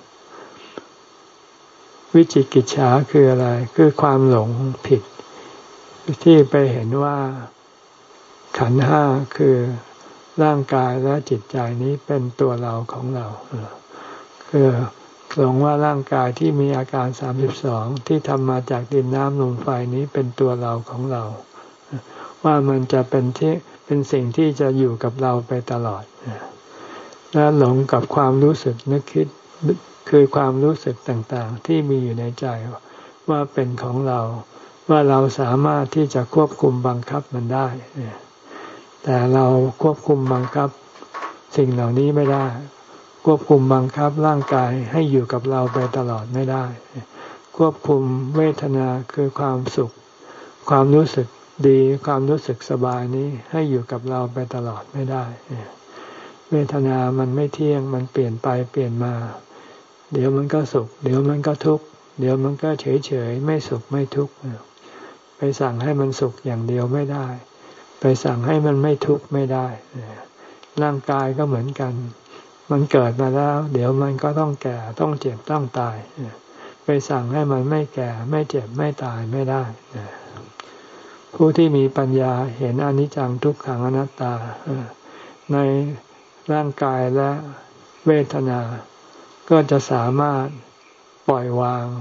วิจิกิจฉาคืออะไรคือความหลงผิดที่ไปเห็นว่าขันธ์ห้าคือร่างกายและจิตใจนี้เป็นตัวเราของเราคือหลงว่าร่างกายที่มีอาการสามสิบสองที่ทำมาจากดินน้ำลมไฟนี้เป็นตัวเราของเราว่ามันจะเป็นที่เป็นสิ่งที่จะอยู่กับเราไปตลอดและหลงกับความรู้สึกนึกคิดคือความรู้สึกต่างๆที่มีอยู่ในใจว่าเป็นของเราว่าเราสามารถที่จะควบคุมบังคับมันได้แต่เราควบคุมบังคับสิ่งเหล่านี้ไม่ได้ควบคุมบังคับร่างกายให้อยู่กับเราไปตลอดไม่ได้ควบคุมเวทนาคือความสุขความรู้สึกดีความรู้สึกสบายนี้ให้อยู่กับเราไปตลอดไม่ได้เวทนามันไม่เที่ยงมันเปลี่ยนไปเปลี่ยนมาเดี๋ยวมันก็สุขเดี๋ยวมันก็ทุกข์เดี๋ยวมันก็เฉยเฉยไม่สุขไม่ทุกข์ไปสั่งให้มันสุขอย่างเดียวไม่ได้ไปสั่งให้มันไม่ทุกข์ไม่ได้ร่างกายก็เหมือนกันมันเกิดมาแล้วเดี๋ยวมันก็ต้องแก่ต้องเจ็บต้องตายไปสั่งให้มันไม่แก่ไม่เจ็บไม่ตายไม่ได้ผู้ที่มีปัญญาเห็นอนิจจังทุกขังอนัตตาในร่างกายและเวทนาก็จะสามารถปล่อยวาง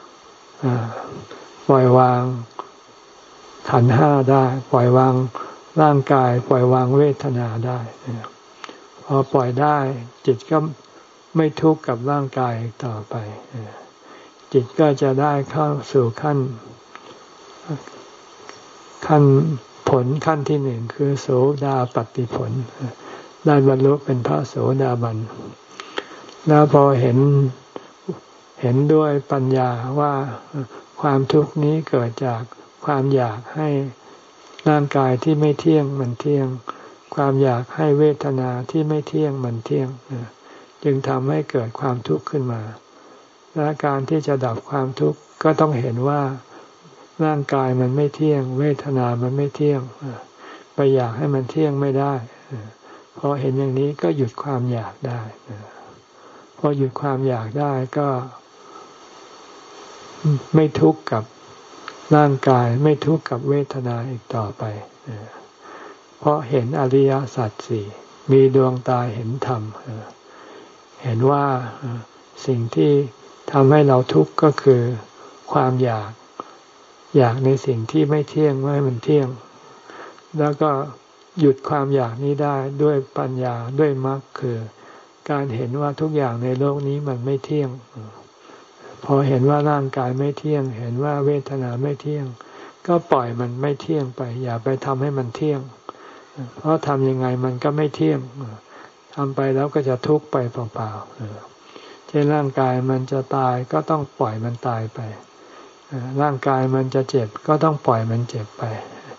ปล่อยวางขันธ์ห้าได้ปล่อยวางร่างกายปล่อยวางเวทนาได้พอปล่อยได้จิตก็ไม่ทุกข์กับร่างกายต่อไปจิตก็จะได้เข้าสู่ขั้นขั้นผลขั้นที่หนึ่งคือโสดาปัตติผลได้บรรลุเป็นพระโสดาบันแล้วพอเห็นเห็นด้วยปัญญาว่าความทุกข์นี้เกิดจากความอยากให้ร่างกายที่ไม่เที่ยงมันเที่ยงความอยากให้เวทนาที่ไม่เที่ยงมันเที่ยงจึงทำให้เกิดความทุกข์ขึ้นมาและการที่จะดับความทุกข์ก็ต้องเห็นว่าร่างกายมันไม่เที่ยงเวทนามันไม่เที่ยงไปอยากให้มันเที่ยงไม่ได้พอเห็นอย่างนี้ก็หยุดความอยากได้พอหยุดความอยากได้ก็ไม่ทุกข์กับร่างกายไม่ทุกข์กับเวทนาอีกต่อไปเพราะเห็นอริยสัจสี่มีดวงตาเห็นธรรมเห็นว่าสิ่งที่ทำให้เราทุกข์ก็คือความอยากอยากในสิ่งที่ไม่เที่ยงไม่ให้มันเที่ยงแล้วก็หยุดความอยากนี้ได้ด้วยปัญญาด้วยมรรคคือการเห็นว่าทุกอย่างในโลกนี้มันไม่เที่ยงพอเห็นว่าร่างกายไม่เที่ยงเห็นว่าเวทนาไม่เที่ยงก็ปล่อยมันไม่เที่ยงไปอย่าไปทำให้มันเที่ยงเพราะทำยังไงมันก็ไม่เที่ยงทำไปแล้วก็จะทุกข์ไปเปล่าๆเช่นร่างกายมันจะตายก็ต้องปล่อยมันตายไปร่างกายมันจะเจ็บก็ต้องปล่อยมันเจ็บไป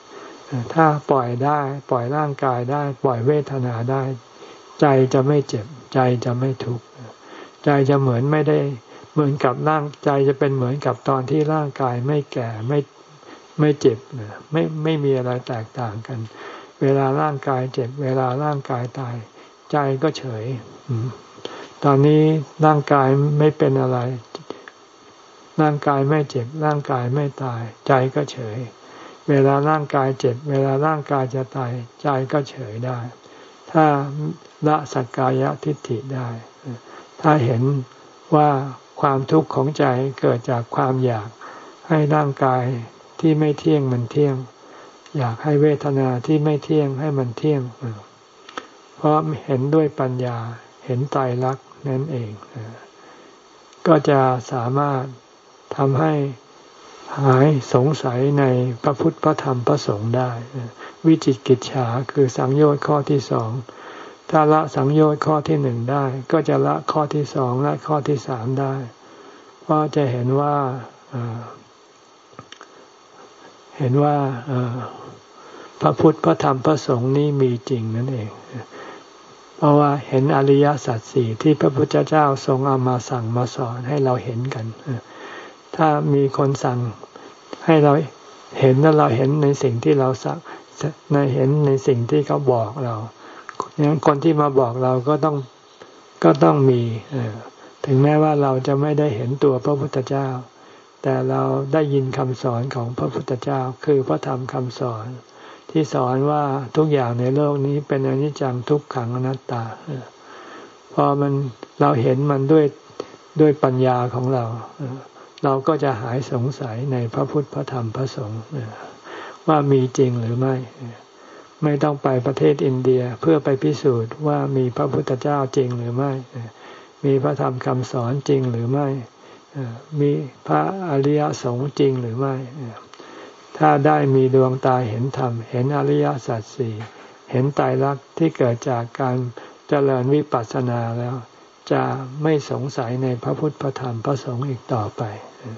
ถ้าปล่อยได้ปล่อยร่างกายได้ปล่อยเวทนาได้ใจจะไม่เจ็บใจจะไม่ทุกข์ใจจะเหมือนไม่ได้เหมือนกับร่างใจจะเป็นเหมือนกับตอนที่ร่างกายไม่แก่ไม่ไม่เจ็บไม่ไม่มีอะไรแตกต่างกันเวลาร่างกายเจ็บเวลาร่างกายตายใจก็เฉยตอนนี้ร่างกายไม่เป็นอะไรร่างกายไม่เจ็บร่างกายไม่ตายใจก็เฉยเวลาร่างกายเจ็บเวลาร่างกายจะตายใจก็เฉยได้ถ้าละสักกายทิฏฐิได้ถ้าเห็นว่าความทุกข์ของใจเกิดจากความอยากให้ร่างกายที่ไม่เที่ยงมันเที่ยงอยากให้เวทนาที่ไม่เที่ยงให้มันเที่ยงเพราะเห็นด้วยปัญญาเห็นไตรลักษณ์นั่นเองก็จะสามารถทำให้หายสงสัยในพระพุทธพระธรรมพระสงฆ์ได้วิจิกิจฉาคือสังโยชน์ข้อที่สองถ้าละสังโยชน์ข้อที่หนึ่งได้ก็จะละข้อที่สองและข้อที่สามได้เพราะจะเห็นว่าเห็นว่าพระพุทธพระธรรมพระสงฆ์นี้มีจริงนั่นเองเพราะว่าเห็นอริยสัจสี่ที่พระพุทธเจ้าทรงเอามาสั่งมาสอนให้เราเห็นกันถ้ามีคนสั่งให้เราเห็นแล้วเราเห็นในสิ่งที่เราสั่งในเห็นในสิ่งที่เขาบอกเราอย่างคนที่มาบอกเราก็ต้องก็ต้องมีถึงแม้ว่าเราจะไม่ได้เห็นตัวพระพุทธเจ้าแต่เราได้ยินคำสอนของพระพุทธเจ้าคือพระธรรมคำสอนที่สอนว่าทุกอย่างในโลกนี้เป็นอนิจจังทุกขังอนัตตาพอมันเราเห็นมันด้วยด้วยปัญญาของเราเราก็จะหายสงสัยในพระพุทธพระธรรมพระสงฆ์ว่ามีจริงหรือไม่ไม่ต้องไปประเทศอินเดียเพื่อไปพิสูจน์ว่ามีพระพุทธเจ้าจริงหรือไม่มีพระธรรมคำสอนจริงหรือไม่มีพระอริยสงฆ์จริงหรือไม่ถ้าได้มีดวงตาเห็นธรรมเห็นอริยสัจสี่เห็นไตรลักษณ์ที่เกิดจากการเจริญวิปัสสนาแล้วจะไม่สงสัยในพระพุทธพระธรรมพระสงฆ์อีกต่อไป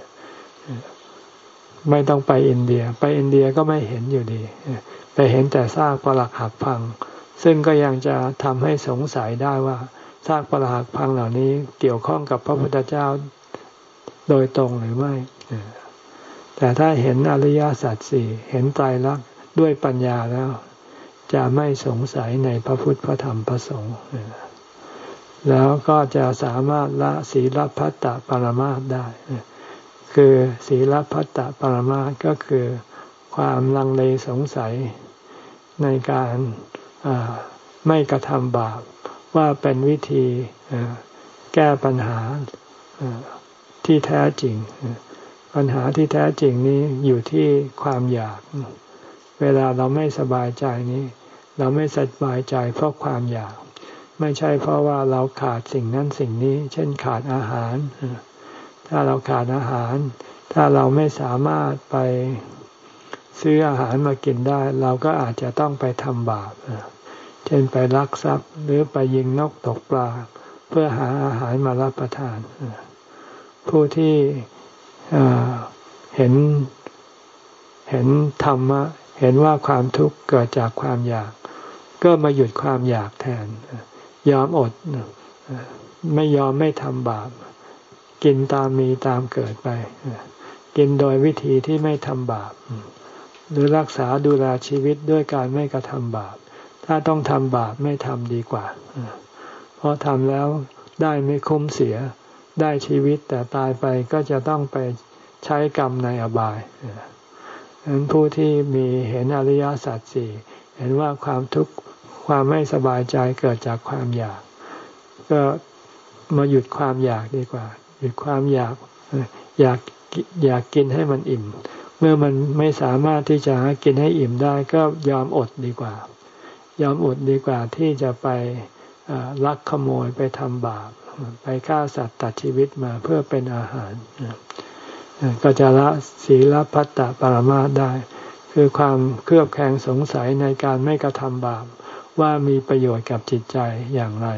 ไม่ต้องไปอินเดียไปอินเดียก็ไม่เห็นอยู่ดีไปเห็นแต่ซากปรักหักพังซึ่งก็ยังจะทำให้สงสัยได้ว่าซากปรักหักพังเหล่านี้เกี่ยวข้องกับพระพุทธเจ้าโดยตรงหรือไม่แต่ถ้าเห็นอริยสัจสี่เห็นไตรลักษณ์ด้วยปัญญาแล้วจะไม่สงสัยในพระพุทธพระธรรมพระสงฆ์แล้วก็จะสามารถละศีลพัตตปรมาสได้คือศีลพัตตปรมาสก็คือความลังเลสงสัยในการไม่กระทำบาปว่าเป็นวิธีแก้ปัญหาที่แท้จริงปัญหาที่แท้จริงนี้อยู่ที่ความอยากเวลาเราไม่สบายใจนี้เราไม่สบายใจเพราะความอยากไม่ใช่เพราะว่าเราขาดสิ่งนั้นสิ่งนี้เช่นขาดอาหารถ้าเราขาดอาหารถ้าเราไม่สามารถไปซื้ออาหารมากินได้เราก็อาจจะต้องไปทำบาปเช่นไปลักทรัพย์หรือไปยิงนกตกปลาเพื่อหาอาหารมารับประทานผู้ที่เห็นเห็นธรรมะเห็นว่าความทุกข์เกิดจากความอยากก็มาหยุดความอยากแทนยอมอดไม่ยอมไม่ทำบาปกินตามมีตามเกิดไปกินโดยวิธีที่ไม่ทำบาปหรือรักษาดูแลชีวิตด้วยการไม่กระทำบาปถ้าต้องทำบาปไม่ทำดีกว่าเพราะทำแล้วได้ไม่คุ้มเสียได้ชีวิตแต่ตายไปก็จะต้องไปใช้กรรมในอบายฉะนั้นผู้ที่มีเห็นอริยสัจสี่เห็นว่าความทุกข์ความไม่สบายใจเกิดจากความอยากก็มาหยุดความอยากดีกว่าหยุดความอยากอยากอยากกินให้มันอิ่มเมื่อมันไม่สามารถที่จะกินให้อิ่มได้ก็ยอมอดดีกว่ายอมอดดีกว่าที่จะไปลักขโมยไปทำบาปไปฆ่าสัตว์ตัดชีวิตมาเพื่อเป็นอาหารก็จะละศีลพัตตปรมาสได้คือความเครือบแคลงสงสัยในการไม่กระทำบาปว่ามีประโยชน์กับจิตใจอย่างไร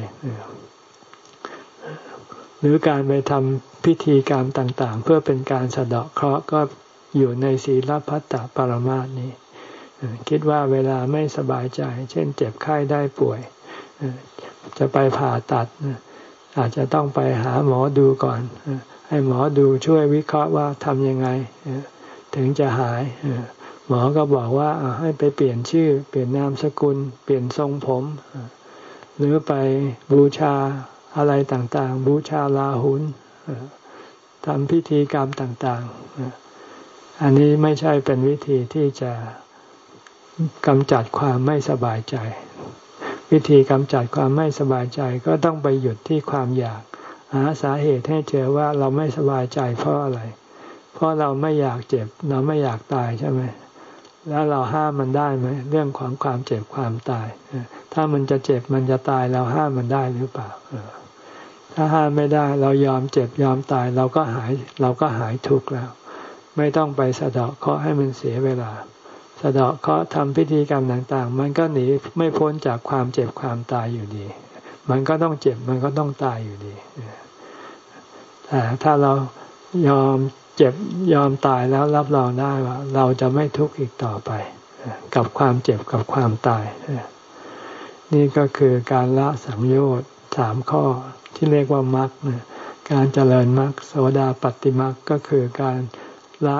หรือการไปทำพิธีกรรมต่างๆเพื่อเป็นการสะเดาะเคราะห์ก็อยู่ในศีลพัตตปรมาสนี้คิดว่าเวลาไม่สบายใจเช่นเจ็บไข้ได้ป่วยจะไปผ่าตัดอาจจะต้องไปหาหมอดูก่อนให้หมอดูช่วยวิเคราะห์ว่าทำยังไงถึงจะหายหมอก็บอกว่าให้ไปเปลี่ยนชื่อเปลี่ยนนามสกุลเปลี่ยนทรงผมหรือไปบูชาอะไรต่างๆบูชาราหุลทำพิธีกรรมต่างๆอันนี้ไม่ใช่เป็นวิธีที่จะกำจัดความไม่สบายใจวิธีกำจัดความไม่สบายใจก็ต้องไปหยุดที่ความอยากหาสาเหตุให้เจอว่าเราไม่สบายใจเพราะอะไรเพราะเราไม่อยากเจ็บเราไม่อยากตายใช่ไหมแล้วเราห้ามมันได้ไหมเรื่องของความเจ็บความตายถ้ามันจะเจ็บมันจะตายเราห้ามมันได้หรือเปล่าถ้าห้ามไม่ได้เรายอมเจ็บยอมตายเราก็หายเราก็หายทุกข์แล้วไม่ต้องไปสะเดาะเคราะห์ให้มันเสียเวลาสะเดาะเคราะห์ทำพิธีกรรมต่างๆมันก็หนีไม่พ้นจากความเจ็บความตายอยู่ดีมันก็ต้องเจ็บมันก็ต้องตายอยู่ดีแต่ถ้าเรายอมเจ็บยอมตายแล้วรับรองได้ว่าเราจะไม่ทุกข์อีกต่อไปกับความเจ็บกับความตายนี่ก็คือการละสังโยชน์สามข้อที่เรียกว่ามรรคการเจริญมรรคโสดาปัตติมรรคก็คือการละ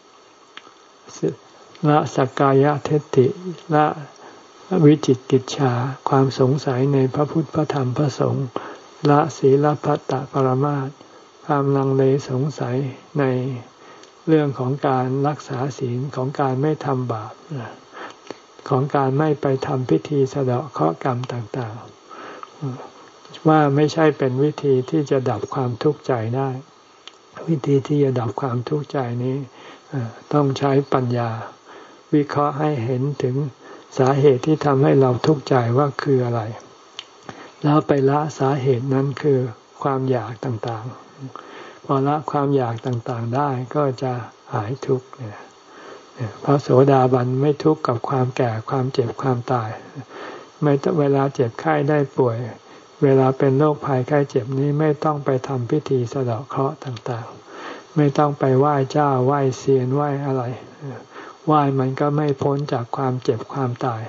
ละสักกายทิฏฐิละวิจิกิจฉาความสงสัยในพระพุทธพระธรรมพระสงฆ์ละศีลพัตตปรมาสความลังเลสงสัยในเรื่องของการรักษาศีลของการไม่ทำบาปของการไม่ไปทำพิธีสะเดาะเคราะห์กรรมต่างๆว่าไม่ใช่เป็นวิธีที่จะดับความทุกข์ใจได้วิธีที่จะดับความทุกข์ใจนี้ต้องใช้ปัญญาวิเคราะห์ให้เห็นถึงสาเหตุที่ทำให้เราทุกข์ใจว่าคืออะไรแล้วไปละสาเหตุนั้นคือความอยากต่างๆพอละความอยากต่างๆได้ก็จะหายทุกข์เนี่ยพระโสดาบันไม่ทุกข์กับความแก่ความเจ็บความตายไม่เวลาเจ็บไข้ได้ป่วยเวลาเป็นโรคภัยไข้เจ็บนี้ไม่ต้องไปทำพิธีสะเดาะเคราะห์ต่างๆไม่ต้องไปไหว้เจ้าไหว้เซียนไหว้อะไรไหว้มันก็ไม่พ้นจากความเจ็บความตาย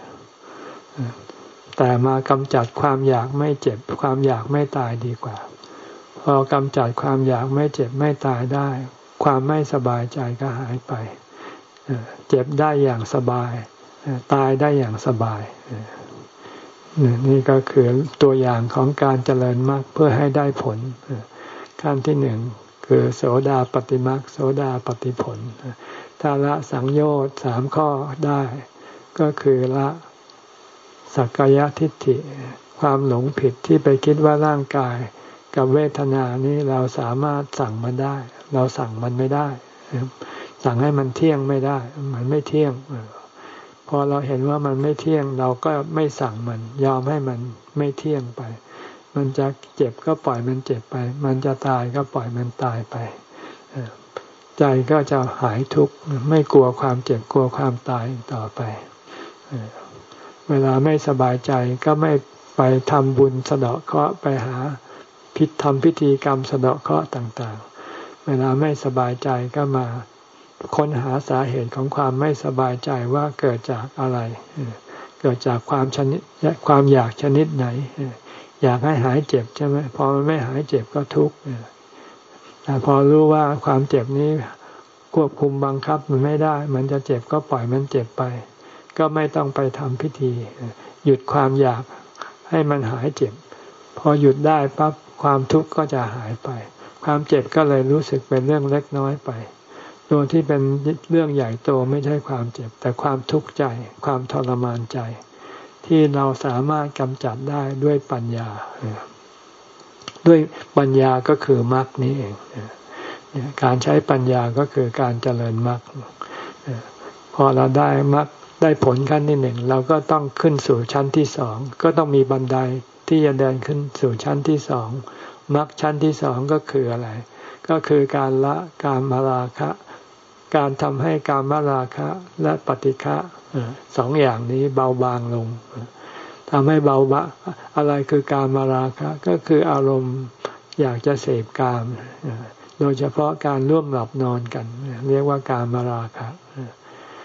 แต่มากำจัดความอยากไม่เจ็บความอยากไม่ตายดีกว่าพอกำจัดความอยากไม่เจ็บไม่ตายได้ความไม่สบายใจก็หายไปเจ็บได้อย่างสบายตายได้อย่างสบายนี่ก็คือตัวอย่างของการเจริญมรรคเพื่อให้ได้ผลขั้นที่หนึ่งคือโสดาปัตติมรรคโสดาปัตติผลถ้าละสังโยชน์สามข้อได้ก็คือละสักกายทิฏฐิความหลงผิดที่ไปคิดว่าร่างกายกับเวทนานี้เราสามารถสั่งมันได้เราสั่งมันไม่ได้สั่งให้มันเที่ยงไม่ได้มันไม่เที่ยงพอเราเห็นว่ามันไม่เที่ยงเราก็ไม่สั่งมันยอมให้มันไม่เที่ยงไปมันจะเจ็บก็ปล่อยมันเจ็บไปมันจะตายก็ปล่อยมันตายไปใจก็จะหายทุกข์ไม่กลัวความเจ็บกลัวความตายต่อไปเวลาไม่สบายใจก็ไม่ไปทำบุญสะเดาะเคราะห์ไปหาพิธีทำพิธีกรรมสะเดาะเคราะห์ต่างๆเวลาไม่สบายใจก็มาค้นหาสาเหตุของความไม่สบายใจว่าเกิดจากอะไรเกิดจากความชนิดความอยากชนิดไหนอยากให้หายเจ็บใช่ไหมพอมันไม่หายเจ็บก็ทุกข์แต่พอรู้ว่าความเจ็บนี้ควบคุมบังคับมันไม่ได้มันจะเจ็บก็ปล่อยมันเจ็บไปก็ไม่ต้องไปทำพิธีหยุดความอยากให้มันหายเจ็บพอหยุดได้ปั๊บความทุกข์ก็จะหายไปความเจ็บก็เลยรู้สึกเป็นเรื่องเล็กน้อยไปตัวที่เป็นเรื่องใหญ่โตไม่ใช่ความเจ็บแต่ความทุกข์ใจความทรมานใจที่เราสามารถกำจัดได้ด้วยปัญญาด้วยปัญญาก็คือมรรคนี้เองการใช้ปัญญาก็คือการเจริญมรรคพอเราได้มรรคได้ผลขั้นที่หนึ่งเราก็ต้องขึ้นสู่ชั้นที่สองก็ต้องมีบันไดที่จะเดินขึ้นสู่ชั้นที่สองมรรคชั้นที่สองก็คืออะไรก็คือการละกามราคะการทำให้กามราคะและปฏิฆะสองอย่างนี้เบาบางลงทำให้เบาบะอะไรคือกามราคะก็คืออารมณ์อยากจะเสพกามโดยเฉพาะการร่วมหลับนอนกันเรียกว่ากามราคะพ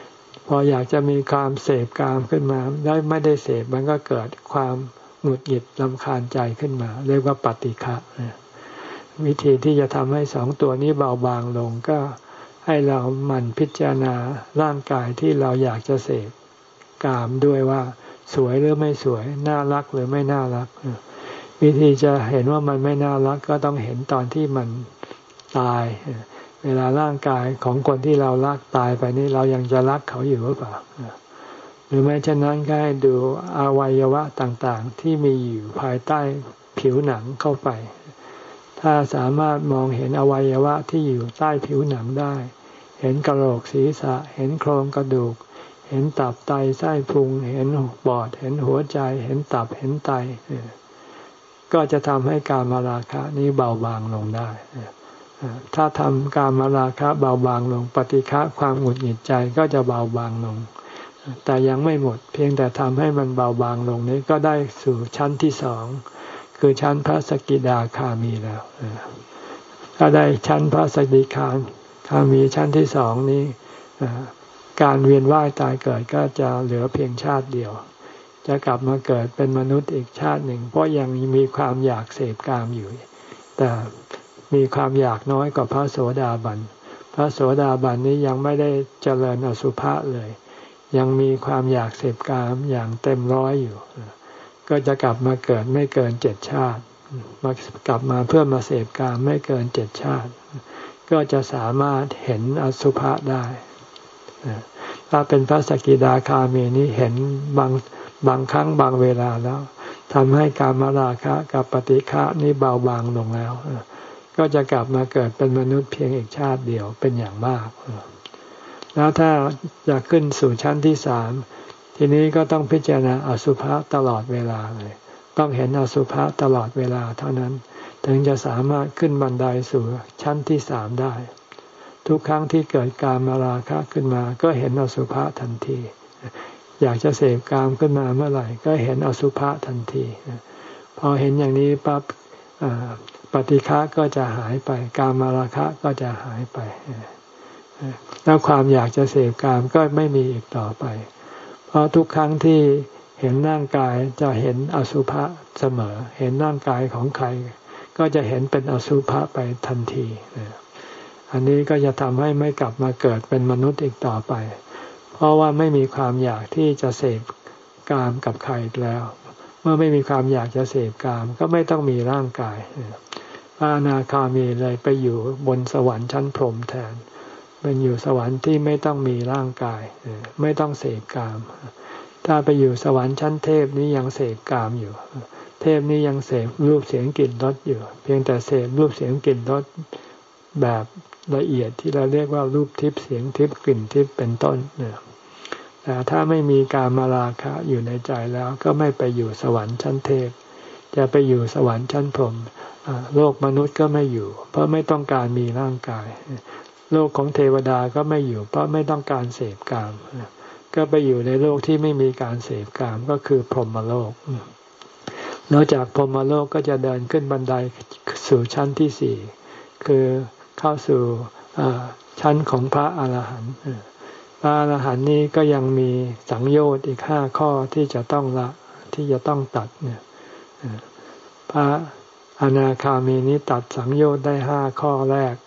พออยากจะมีความเสพกามขึ้นมาได้ไม่ได้เสพมันก็เกิดความหงุดหงิดรำคาญใจขึ้นมาเรียกว่าปฏิฆะวิธีที่จะทำให้สองตัวนี้เบาบางลงก็ให้เราหมั่นพิจารณาร่างกายที่เราอยากจะเสพกามด้วยว่าสวยหรือไม่สวยน่ารักหรือไม่น่ารักวิธีจะเห็นว่ามันไม่น่ารักก็ต้องเห็นตอนที่มันตายเวลาร่างกายของคนที่เรารักตายไปนี่เรายังจะรักเขาอยู่หรือเปล่าหรือไม่เช่นนั้นก็ให้ดูอวัยวะต่างๆที่มีอยู่ภายใต้ผิวหนังเข้าไปถ้าสามารถมองเห็นอวัยวะที่อยู่ใต้ผิวหนังได้เห็นกระโหลกศีรษะเห็นโครงกระดูกเห็นตับไตไส้พุงเห็นปอดเห็นหัวใจเห็นตับเห็นไตก็จะทำให้กามราคะนี้เบาบางลงได้ถ้าทำกามราคะเบาบางลงปฏิฆะความหงุดหงิดใจก็จะเบาบางลงแต่ยังไม่หมดเพียงแต่ทำให้มันเบาบางลงนี้ก็ได้สู่ชั้นที่สองคือชั้นพระสกิทาคามีแล้วถ้าได้ชั้นพระสกิทาคามีชั้นที่สองนี้การเวียนว่ายตายเกิดก็จะเหลือเพียงชาติเดียวจะกลับมาเกิดเป็นมนุษย์อีกชาติหนึ่งเพราะยังมีความอยากเสพกามอยู่แต่มีความอยากน้อยกว่าพระโสดาบันพระโสดาบันนี้ยังไม่ได้เจริญอสุภะเลยยังมีความอยากเสพกามอย่างเต็มร้อยอยู่ก็จะกลับมาเกิดไม่เกินเจ็ดชาติมากลับมาเพื่อมาเสพกามไม่เกินเจ็ดชาติก็จะสามารถเห็นอสุภะได้ถ้าเป็นพระสกิทาคามีนี้เห็นบางบางครั้งบางเวลาแล้วทำให้กามราคะกับปฏิฆะนี้เบาบางลงแล้วก็จะกลับมาเกิดเป็นมนุษย์เพียงอีกชาติเดียวเป็นอย่างมากแล้วถ้าจะขึ้นสู่ชั้นที่สามทีนี้ก็ต้องพิจารณาอสุภะตลอดเวลาเลยต้องเห็นอสุภะตลอดเวลาเท่านั้นถึงจะสามารถขึ้นบันไดสู่ชั้นที่สามได้ทุกครั้งที่เกิดกามราคะขึ้นมาก็เห็นอสุภะทันทีอยากจะเสพกามขึ้นมาเมื่อไหร่ก็เห็นอสุภะทันทีพอเห็นอย่างนี้ปั๊บปฏิฆะก็จะหายไปกามราคะก็จะหายไปแล้วความอยากจะเสพกามก็ไม่มีอีกต่อไปเพราะทุกครั้งที่เห็นร่างกายจะเห็นอสุภะเสมอเห็นร่างกายของใครก็จะเห็นเป็นอสุภะไปทันทีอันนี้ก็จะทำให้ไม่กลับมาเกิดเป็นมนุษย์อีกต่อไปเพราะว่าไม่มีความอยากที่จะเสพกามกับใครแล้วเมื่อไม่มีความอยากจะเสพกามก็ไม่ต้องมีร่างกายพระอนาคามีเลยไปอยู่บนสวรรค์ชั้นพรหมแทนเป็นอยู่สวรรค์ที่ไม่ต้องมีร่างกายไม่ต้องเสพกามถ้าไปอยู่สวรรค์ชั้นเทพนี้ยังเสพกามอยู่เทพนี้ยังเสพรูปเสียงกลิ่นรสอยู่เพียงแต่เสพรูปเสียงกลิ่นรสแบบละเอียดที่เราเรียกว่ารูปทิพย์เสียงทิพย์กลิ่นทิพย์เป็นต้นเนี่ยแต่ถ้าไม่มีกามราคะอยู่ในใจแล้วก็ไม่ไปอยู่สวรรค์ชั้นเทพจะไปอยู่สวรรค์ชั้นพรหมโลกมนุษย์ก็ไม่อยู่เพราะไม่ต้องการมีร่างกายโลกของเทวดาก็ไม่อยู่เพราะไม่ต้องการเสพกามก็ไปอยู่ในโลกที่ไม่มีการเสพกามก็คือพรหมโลกนอกจากพรหมโลกก็จะเดินขึ้นบันไดสู่ชั้นที่สี่คือเข้าสู่ชั้นของพระอรหันต์พระอรหันต์นี้ก็ยังมีสังโยชน์อีกห้าข้อที่จะต้องละที่จะต้องตัดเนี่ยพระอนาคามีนี้ตัดสังโยชน์ได้ห้าข้อแรก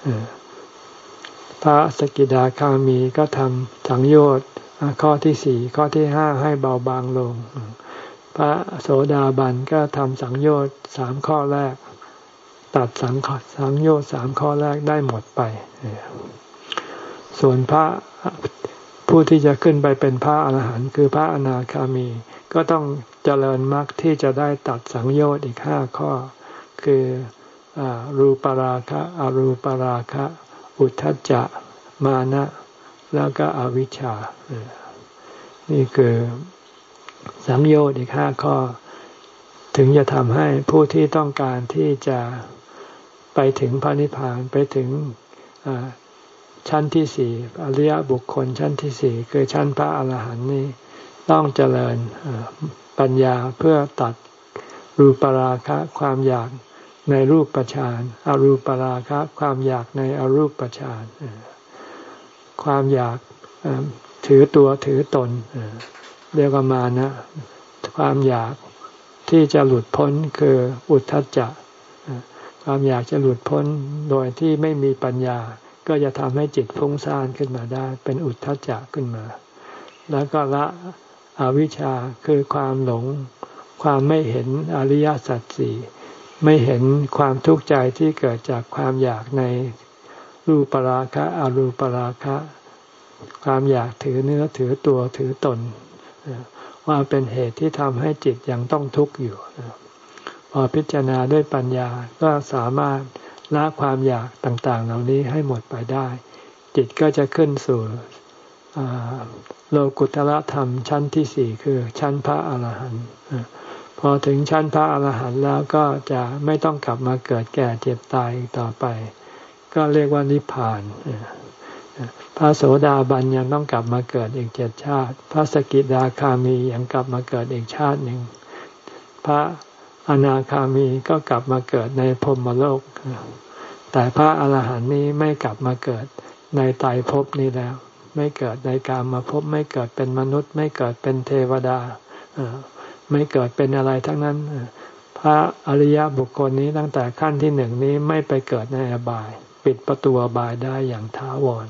พระสกิทาคามีก็ทำสังโยชน์ข้อที่สี่ข้อที่ห้าให้เบาบางลงพระโสดาบันก็ทำสังโยชน์สามข้อแรกตัดสังสังโยชน์สามข้อแรกได้หมดไปส่วนพระผู้ที่จะขึ้นไปเป็นพระอรหันต์คือพระอนาคามีก็ต้องเจริญมรรคที่จะได้ตัดสังโยชน์อีกห้าข้อคือรูปราคะอรูปราคะอุทธัจจะมานะแล้วก็อวิชชานี่คือสังโยชน์อีกห้าข้อถึงจะทำให้ผู้ที่ต้องการที่จะไปถึงพระนิพพานไปถึงชั้นที่สี่อริยบุคคลชั้นที่สี่คือชั้นพระอรหันต์นี้ต้องเจริญปัญญาเพื่อตัดรูปราคะความอยากในรูปฌานอรูปราคะความอยากในอรูปฌานความอยากถือตัวถือตนเรียกว่ามานะความอยากที่จะหลุดพ้นคืออุทธัจจะความอยากจะหลุดพ้นโดยที่ไม่มีปัญญาก็จะทำให้จิตฟุ้งซ่านขึ้นมาได้เป็นอุทธัจจะขึ้นมาแล้วก็ละอวิชชาคือความหลงความไม่เห็นอริยสัจสี่ไม่เห็นความทุกข์ใจที่เกิดจากความอยากในรูปราคะอรูปราคะความอยากถือเนื้อถือตัวถือตนว่าเป็นเหตุที่ทำให้จิตยังต้องทุกข์อยู่พอพิจารณาด้วยปัญญาก็สามารถละความอยากต่างๆเหล่านี้ให้หมดไปได้จิตก็จะขึ้นสู่โลกุตระธรรมชั้นที่สี่คือชั้นพระอรหันต์พอถึงชั้นพระอรหันต์แล้วก็จะไม่ต้องกลับมาเกิดแก่เจ็บตายอีกต่อไปก็เรียกว่านิพพานพระโสดาบันยังต้องกลับมาเกิดอีกเจ็ดชาติพระสกิทาคามียังกลับมาเกิดอีกชาติหนึ่งพระอนาคามีก็กลับมาเกิดในพรหมโลกแต่พระอรหันต์นี้ไม่กลับมาเกิดในไตรภพนี้แล้วไม่เกิดในกามภพไม่เกิดเป็นมนุษย์ไม่เกิดเป็นเทวดาไม่เกิดเป็นอะไรทั้งนั้นพระอริยบุคคลนี้ตั้งแต่ขั้นที่หนึ่งนี้ไม่ไปเกิดในอบายปิดประตูอบายได้อย่างถาวร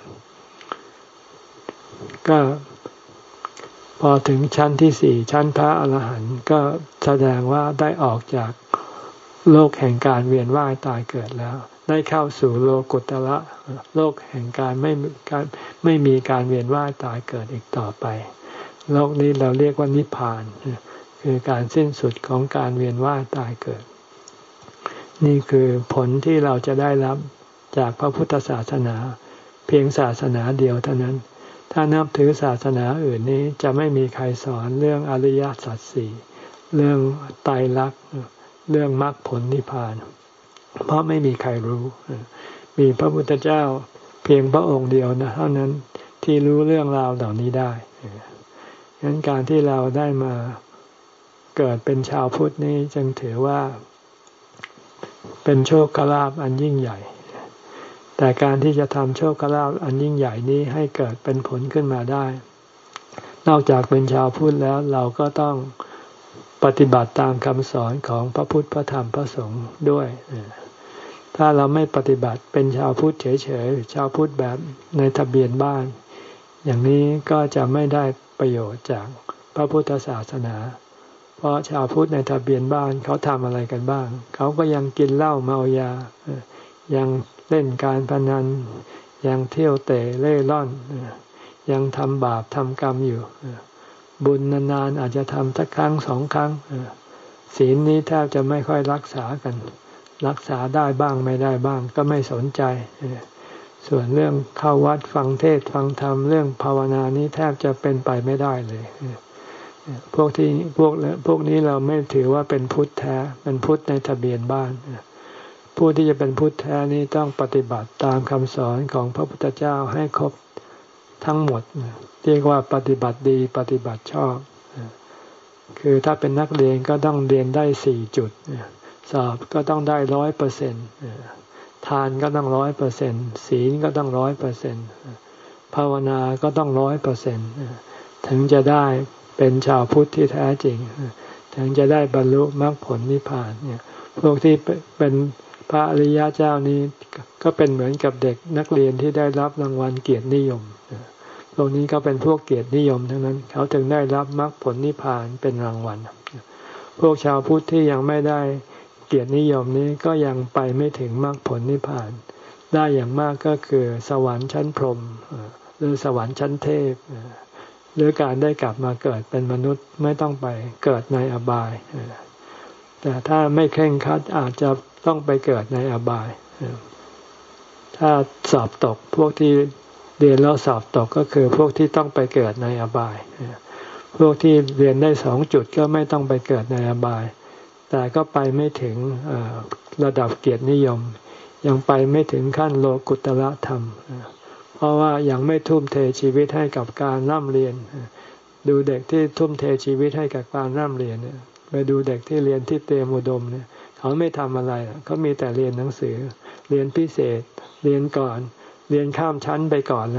ก็พอถึงชั้นที่สี่ชั้นพระอรหันต์ก็แสดงว่าได้ออกจากโลกแห่งการเวียนว่ายตายเกิดแล้วได้เข้าสู่โลกุตระโลกแห่งการไม่การไม่มีการเวียนว่ายตายเกิดอีกต่อไปโลกนี้เราเรียกว่านิพพานคือการสิ้นสุดของการเวียนว่ายตายเกิดนี่คือผลที่เราจะได้รับจากพระพุทธศาสนาเพียงศาสนาเดียวเท่านั้นถ้านับถือศาสนาอื่นนี้จะไม่มีใครสอนเรื่องอริยสัจสี่เรื่องไตรลักษณ์เรื่องมรรคผลนิพพานเพราะไม่มีใครรู้มีพระพุทธเจ้าเพียงพระองค์เดียวนะเท่านั้นที่รู้เรื่องราวเหล่านี้ได้ฉะนั้นการที่เราได้มาเกิดเป็นชาวพุทธนี้จึงถือว่าเป็นโชคลาภอันยิ่งใหญ่แต่การที่จะทำโชคลาภอันยิ่งใหญ่นี้ให้เกิดเป็นผลขึ้นมาได้นอกจากเป็นชาวพุทธแล้วเราก็ต้องปฏิบัติตามคำสอนของพระพุทธพระธรรมพระสงฆ์ด้วยถ้าเราไม่ปฏิบัติเป็นชาวพุทธเฉยๆชาวพุทธแบบในทะเบียนบ้านอย่างนี้ก็จะไม่ได้ประโยชน์จากพระพุทธศาสนาเพราะชาวพุทธในทะเบียนบ้านเขาทำอะไรกันบ้างเขาก็ยังกินเหล้าเมายายังเล่นการพนันยังเที่ยวเตะเล่ร่อนยังทำบาปทำกรรมอยู่บุญนานๆอาจจะทำสักครั้งสองครั้งศีลนี้แทบจะไม่ค่อยรักษากันรักษาได้บ้างไม่ได้บ้างก็ไม่สนใจส่วนเรื่องเข้าวัดฟังเทศน์ฟังธรรมเรื่องภาวนานี้แทบจะเป็นไปไม่ได้เลยพวกที่พวกพวกนี้เราไม่ถือว่าเป็นพุทธแท้เป็นพุทธในทะเบียนบ้านผู้ที่จะเป็นพุทธแท้นี้ต้องปฏิบัติตามคำสอนของพระพุทธเจ้าให้ครบทั้งหมดเรียกว่าปฏิบัติดีปฏิบัติชอบคือถ้าเป็นนักเรียนก็ต้องเรียนได้สี่จุดสอบก็ต้องได้ร้อยเปอร์เซ็นต์ทานก็ต้องร้อยเปอร์เซ็นต์ศีลก็ต้องร้อยเปอร์เซ็นต์ภาวนาก็ต้องร้อยเปอร์เซ็นต์ถึงจะได้เป็นชาวพุทธที่แท้จริงถึงจะได้บรรลุมรรคผลนิพพานเนี่ยพวกที่เป็นพระอริยเจ้านี้ก็เป็นเหมือนกับเด็กนักเรียนที่ได้รับรางวัลเกียรตินิยมพวกนี้ก็เป็นพวกเกียรตินิยมทั้งนั้นเขาถึงได้รับมรรคผลนิพพานเป็นรางวัลพวกชาวพุทธที่ยังไม่ได้เกียรตินิยมนี้ก็ยังไปไม่ถึงมรรคผลนิพพานได้อย่างมากก็คือสวรรค์ชั้นพรหมหรือสวรรค์ชั้นเทพหรือการได้กลับมาเกิดเป็นมนุษย์ไม่ต้องไปเกิดในอบายแต่ถ้าไม่เคร่งครัดอาจจะต้องไปเกิดในอบายถ้าสอบตกพวกที่เรียนแล้วสอบตกก็คือพวกที่ต้องไปเกิดในอบายพวกที่เรียนได้สองจุดก็ไม่ต้องไปเกิดในอบายแต่ก็ไปไม่ถึงระดับเกียรตินิยมยังไปไม่ถึงขั้นโลกุตระธรรมเพราะว่ายังไม่ทุ่มเทชีวิตให้กับการร่ำเรียนดูเด็กที่ทุ่มเทชีวิตให้กับการร่ำเรียนไปดูเด็กที่เรียนที่เตรียมอุดมเนี่ยเขาไม่ทำอะไรเขามีแต่เรียนหนังสือเรียนพิเศษเรียนก่อนเรียนข้ามชั้นไปก่อนแล้ว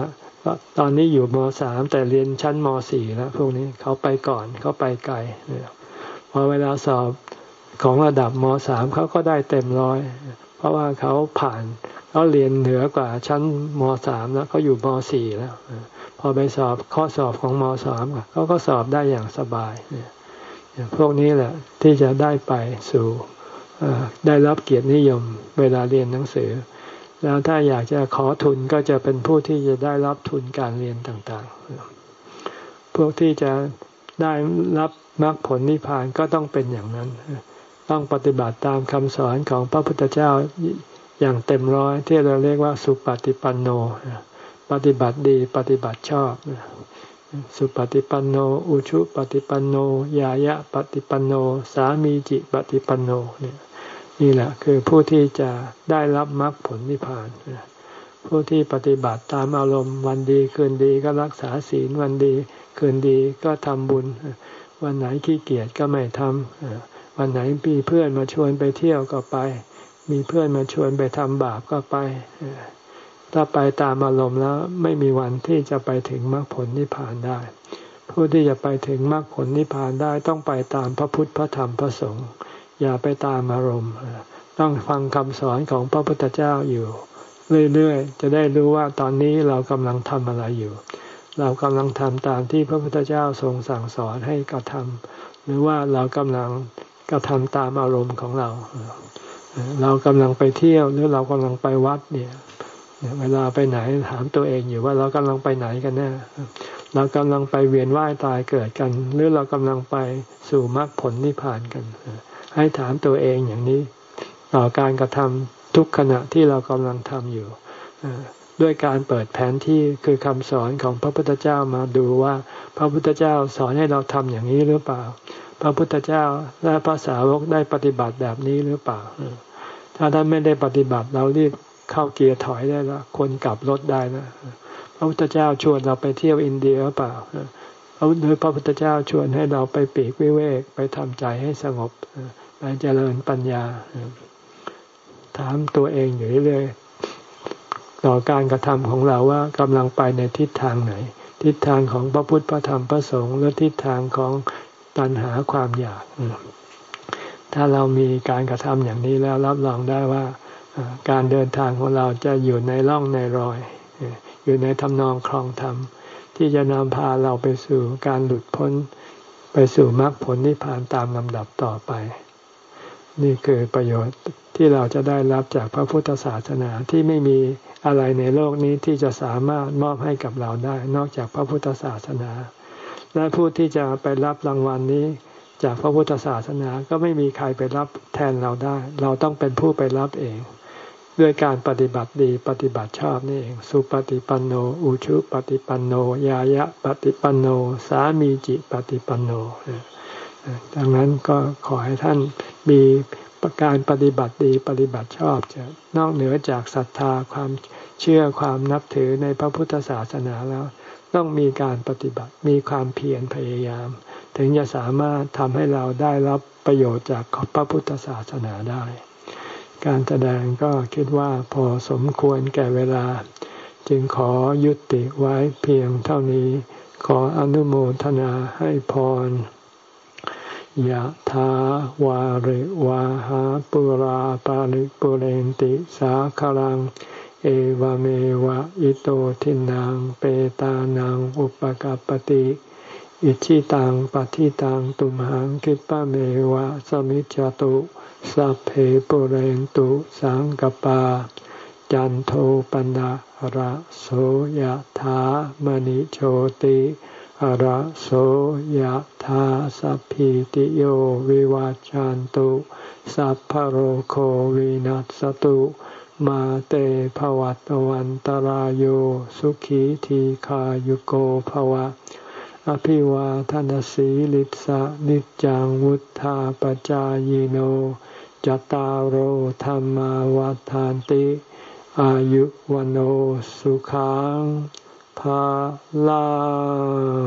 ตอนนี้อยู่ม.สาม แต่เรียนชั้นม.สี่ แล้วพวกนี้เขาไปก่อนเขาไปไกลพอเวลาสอบของระดับม.สาม เขาก็ได้เต็มร้อยเพราะว่าเขาผ่านเขาเรียนเหนือกว่าชั้นม.สาม แล้วเขาอยู่ม.สี่ แล้วพอไปสอบข้อสอบของม.สาม เขาก็สอบได้อย่างสบายพวกนี้แหละที่จะได้ไปสู่ได้รับเกียรตินิยมเวลาเรียนหนังสือแล้วถ้าอยากจะขอทุนก็จะเป็นผู้ที่จะได้รับทุนการเรียนต่างๆพวกที่จะได้รับมรรคผลนิพพานก็ต้องเป็นอย่างนั้นต้องปฏิบัติตามคำสอนของพระพุทธเจ้าอย่างเต็มร้อยที่เราเรียกว่าสุปฏิปันโนปฏิบัติดีปฏิบัติชอบสุปฏิปันโนอุชุปฏิปันโนยายะปฏิปันโนสามีจิปฏิปันโนเนี่ยนี่แหละคือผู้ที่จะได้รับมรรคผลนิพพานผู้ที่ปฏิบัติตามอารมณ์วันดีคืนดีก็รักษาศีลวันดีคืนดีก็ทำบุญวันไหนขี้เกียจก็ไม่ทำวันไหนมีเพื่อนมาชวนไปเที่ยวก็ไปมีเพื่อนมาชวนไปทำบาปก็ไปถ้าไปตามอารมณ์แล้วไม่มีวันที่จะไปถึงมรรคผลนิพพานได้ผู้ที่จะไปถึงมรรคผลนิพพานได้ต้องไปตามพระพุทธพระธรรมพระสงฆ์อย่าไปตามอารมณ์ต้องฟังคำสอนของพระพุทธเจ้าอยู่เรื่อยๆจะได้รู้ว่าตอนนี้เรากำลังทำอะไรอยู่เรากำลังทำตามที่พระพุทธเจ้าทรงสั่งสอนให้กระทำหรือว่าเรากำลังกระทำตามอารมณ์ของเราเรากำลังไปเที่ยวหรือเรากำลังไปวัดเนี่ยเวลาไปไหนถามตัวเองอยู่ว่าเรากำลังไปไหนกันแน่เรากำลังไปเวียนว่ายตายเกิดกันหรือเรากำลังไปสู่มรรคผลนิพพานกันให้ถามตัวเองอย่างนี้ต่อการกระทำทุกขณะที่เรากำลังทำอยู่ด้วยการเปิดแผนที่คือคำสอนของพระพุทธเจ้ามาดูว่าพระพุทธเจ้าสอนให้เราทำอย่างนี้หรือเปล่าพระพุทธเจ้าและพระสาวกได้ปฏิบัติแบบนี้หรือเปล่าถ้าท่านไม่ได้ปฏิบัติเรารีบเข้าเกียร์ถอยได้แล้วคนกลับรถได้นะพระพุทธเจ้าชวนเราไปเที่ยวอินเดียหรือเปล่าหรือพระพุทธเจ้าชวนให้เราไปปีกวิเวกไปทำใจให้สงบไปเจริญปัญญาถามตัวเองอยู่เรื่อยๆต่อการกระทำของเราว่ากำลังไปในทิศทางไหนทิศทางของพระพุทธพระธรรมพระสงฆ์หรือทิศทางของตัณหาความอยากถ้าเรามีการกระทำอย่างนี้แล้วรับรองได้ว่าการเดินทางของเราจะอยู่ในร่องในรอยอยู่ในทำนองคลองธรรมที่จะนำพาเราไปสู่การหลุดพ้นไปสู่มรรคผลนิพพานตามลำดับต่อไปนี่คือประโยชน์ที่เราจะได้รับจากพระพุทธศาสนาที่ไม่มีอะไรในโลกนี้ที่จะสามารถมอบให้กับเราได้นอกจากพระพุทธศาสนาและผู้ที่จะไปรับรางวัลนี้จากพระพุทธศาสนาก็ไม่มีใครไปรับแทนเราได้เราต้องเป็นผู้ไปรับเองด้วยการปฏิบัติดีปฏิบัติชอบนี่เองสุปฏิปันโนอุชุปฏิปันโนยายะปฏิปันโนสามีจิปฏิปันโนดังนั้นก็ขอให้ท่านมีการปฏิบัติดีปฏิบัติชอบจะนอกเหนือจากศรัทธาความเชื่อความนับถือในพระพุทธศาสนาแล้วต้องมีการปฏิบัติมีความเพียรพยายามถึงจะสามารถทำให้เราได้รับประโยชน์จากพระพุทธศาสนาได้การแสดงก็คิดว่าพอสมควรแก่เวลาจึงขอยุติไว้เพียงเท่านี้ขออนุโมทนาให้พรยะถาวาริวาหาปุราปาริปุเรนติสาคลังเอวเมวะอิโตทินังเปตานังอุปกัปปติอิชิตังปฏิตังตุมหังคิปะเมวะสมิจจตุสัพเพปุเรนตุสังกปาจันโทปนะระโสยถามณิโชติระโสยถาสัพพิติโยวิวัจจันตุสัพพะโรโควินัสตุมาเตภวัตวันตารโยสุขีทีขายุโกภวะอภิวาทนสีลิสะนิจังวุธาปจายโนจตารโหธรรมวัฏฐานติอายุวันโอสุขังภาลัง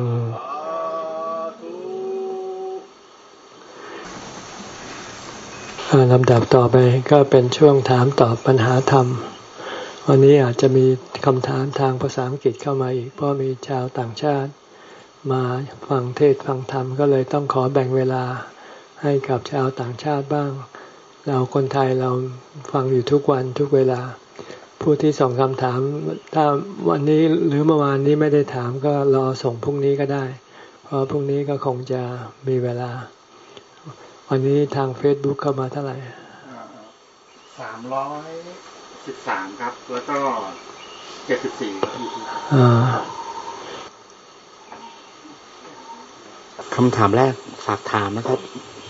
ลำดับต่อไปก็เป็นช่วงถามตอบปัญหาธรรมวันนี้อาจจะมีคำถามทางภาษาอังกฤษเข้ามาอีกเพราะมีชาวต่างชาติมาฟังเทศน์ฟังธรรมก็เลยต้องขอแบ่งเวลาให้กับชาวต่างชาติบ้างเราคนไทยเราฟังอยู่ทุกวันทุกเวลาผู้ที่ส่งคำถามถ้าวันนี้หรือเมื่อวานนี้ไม่ได้ถามก็รอส่งพรุ่งนี้ก็ได้เพราะพรุ่งนี้ก็คงจะมีเวลาวันนี้ทาง Facebook เข้ามาเท่าไหร่สามร้อยสิบสามครับแล้วก็เจ็ดสิบสี่คำถามแรกฝากถามนะครับ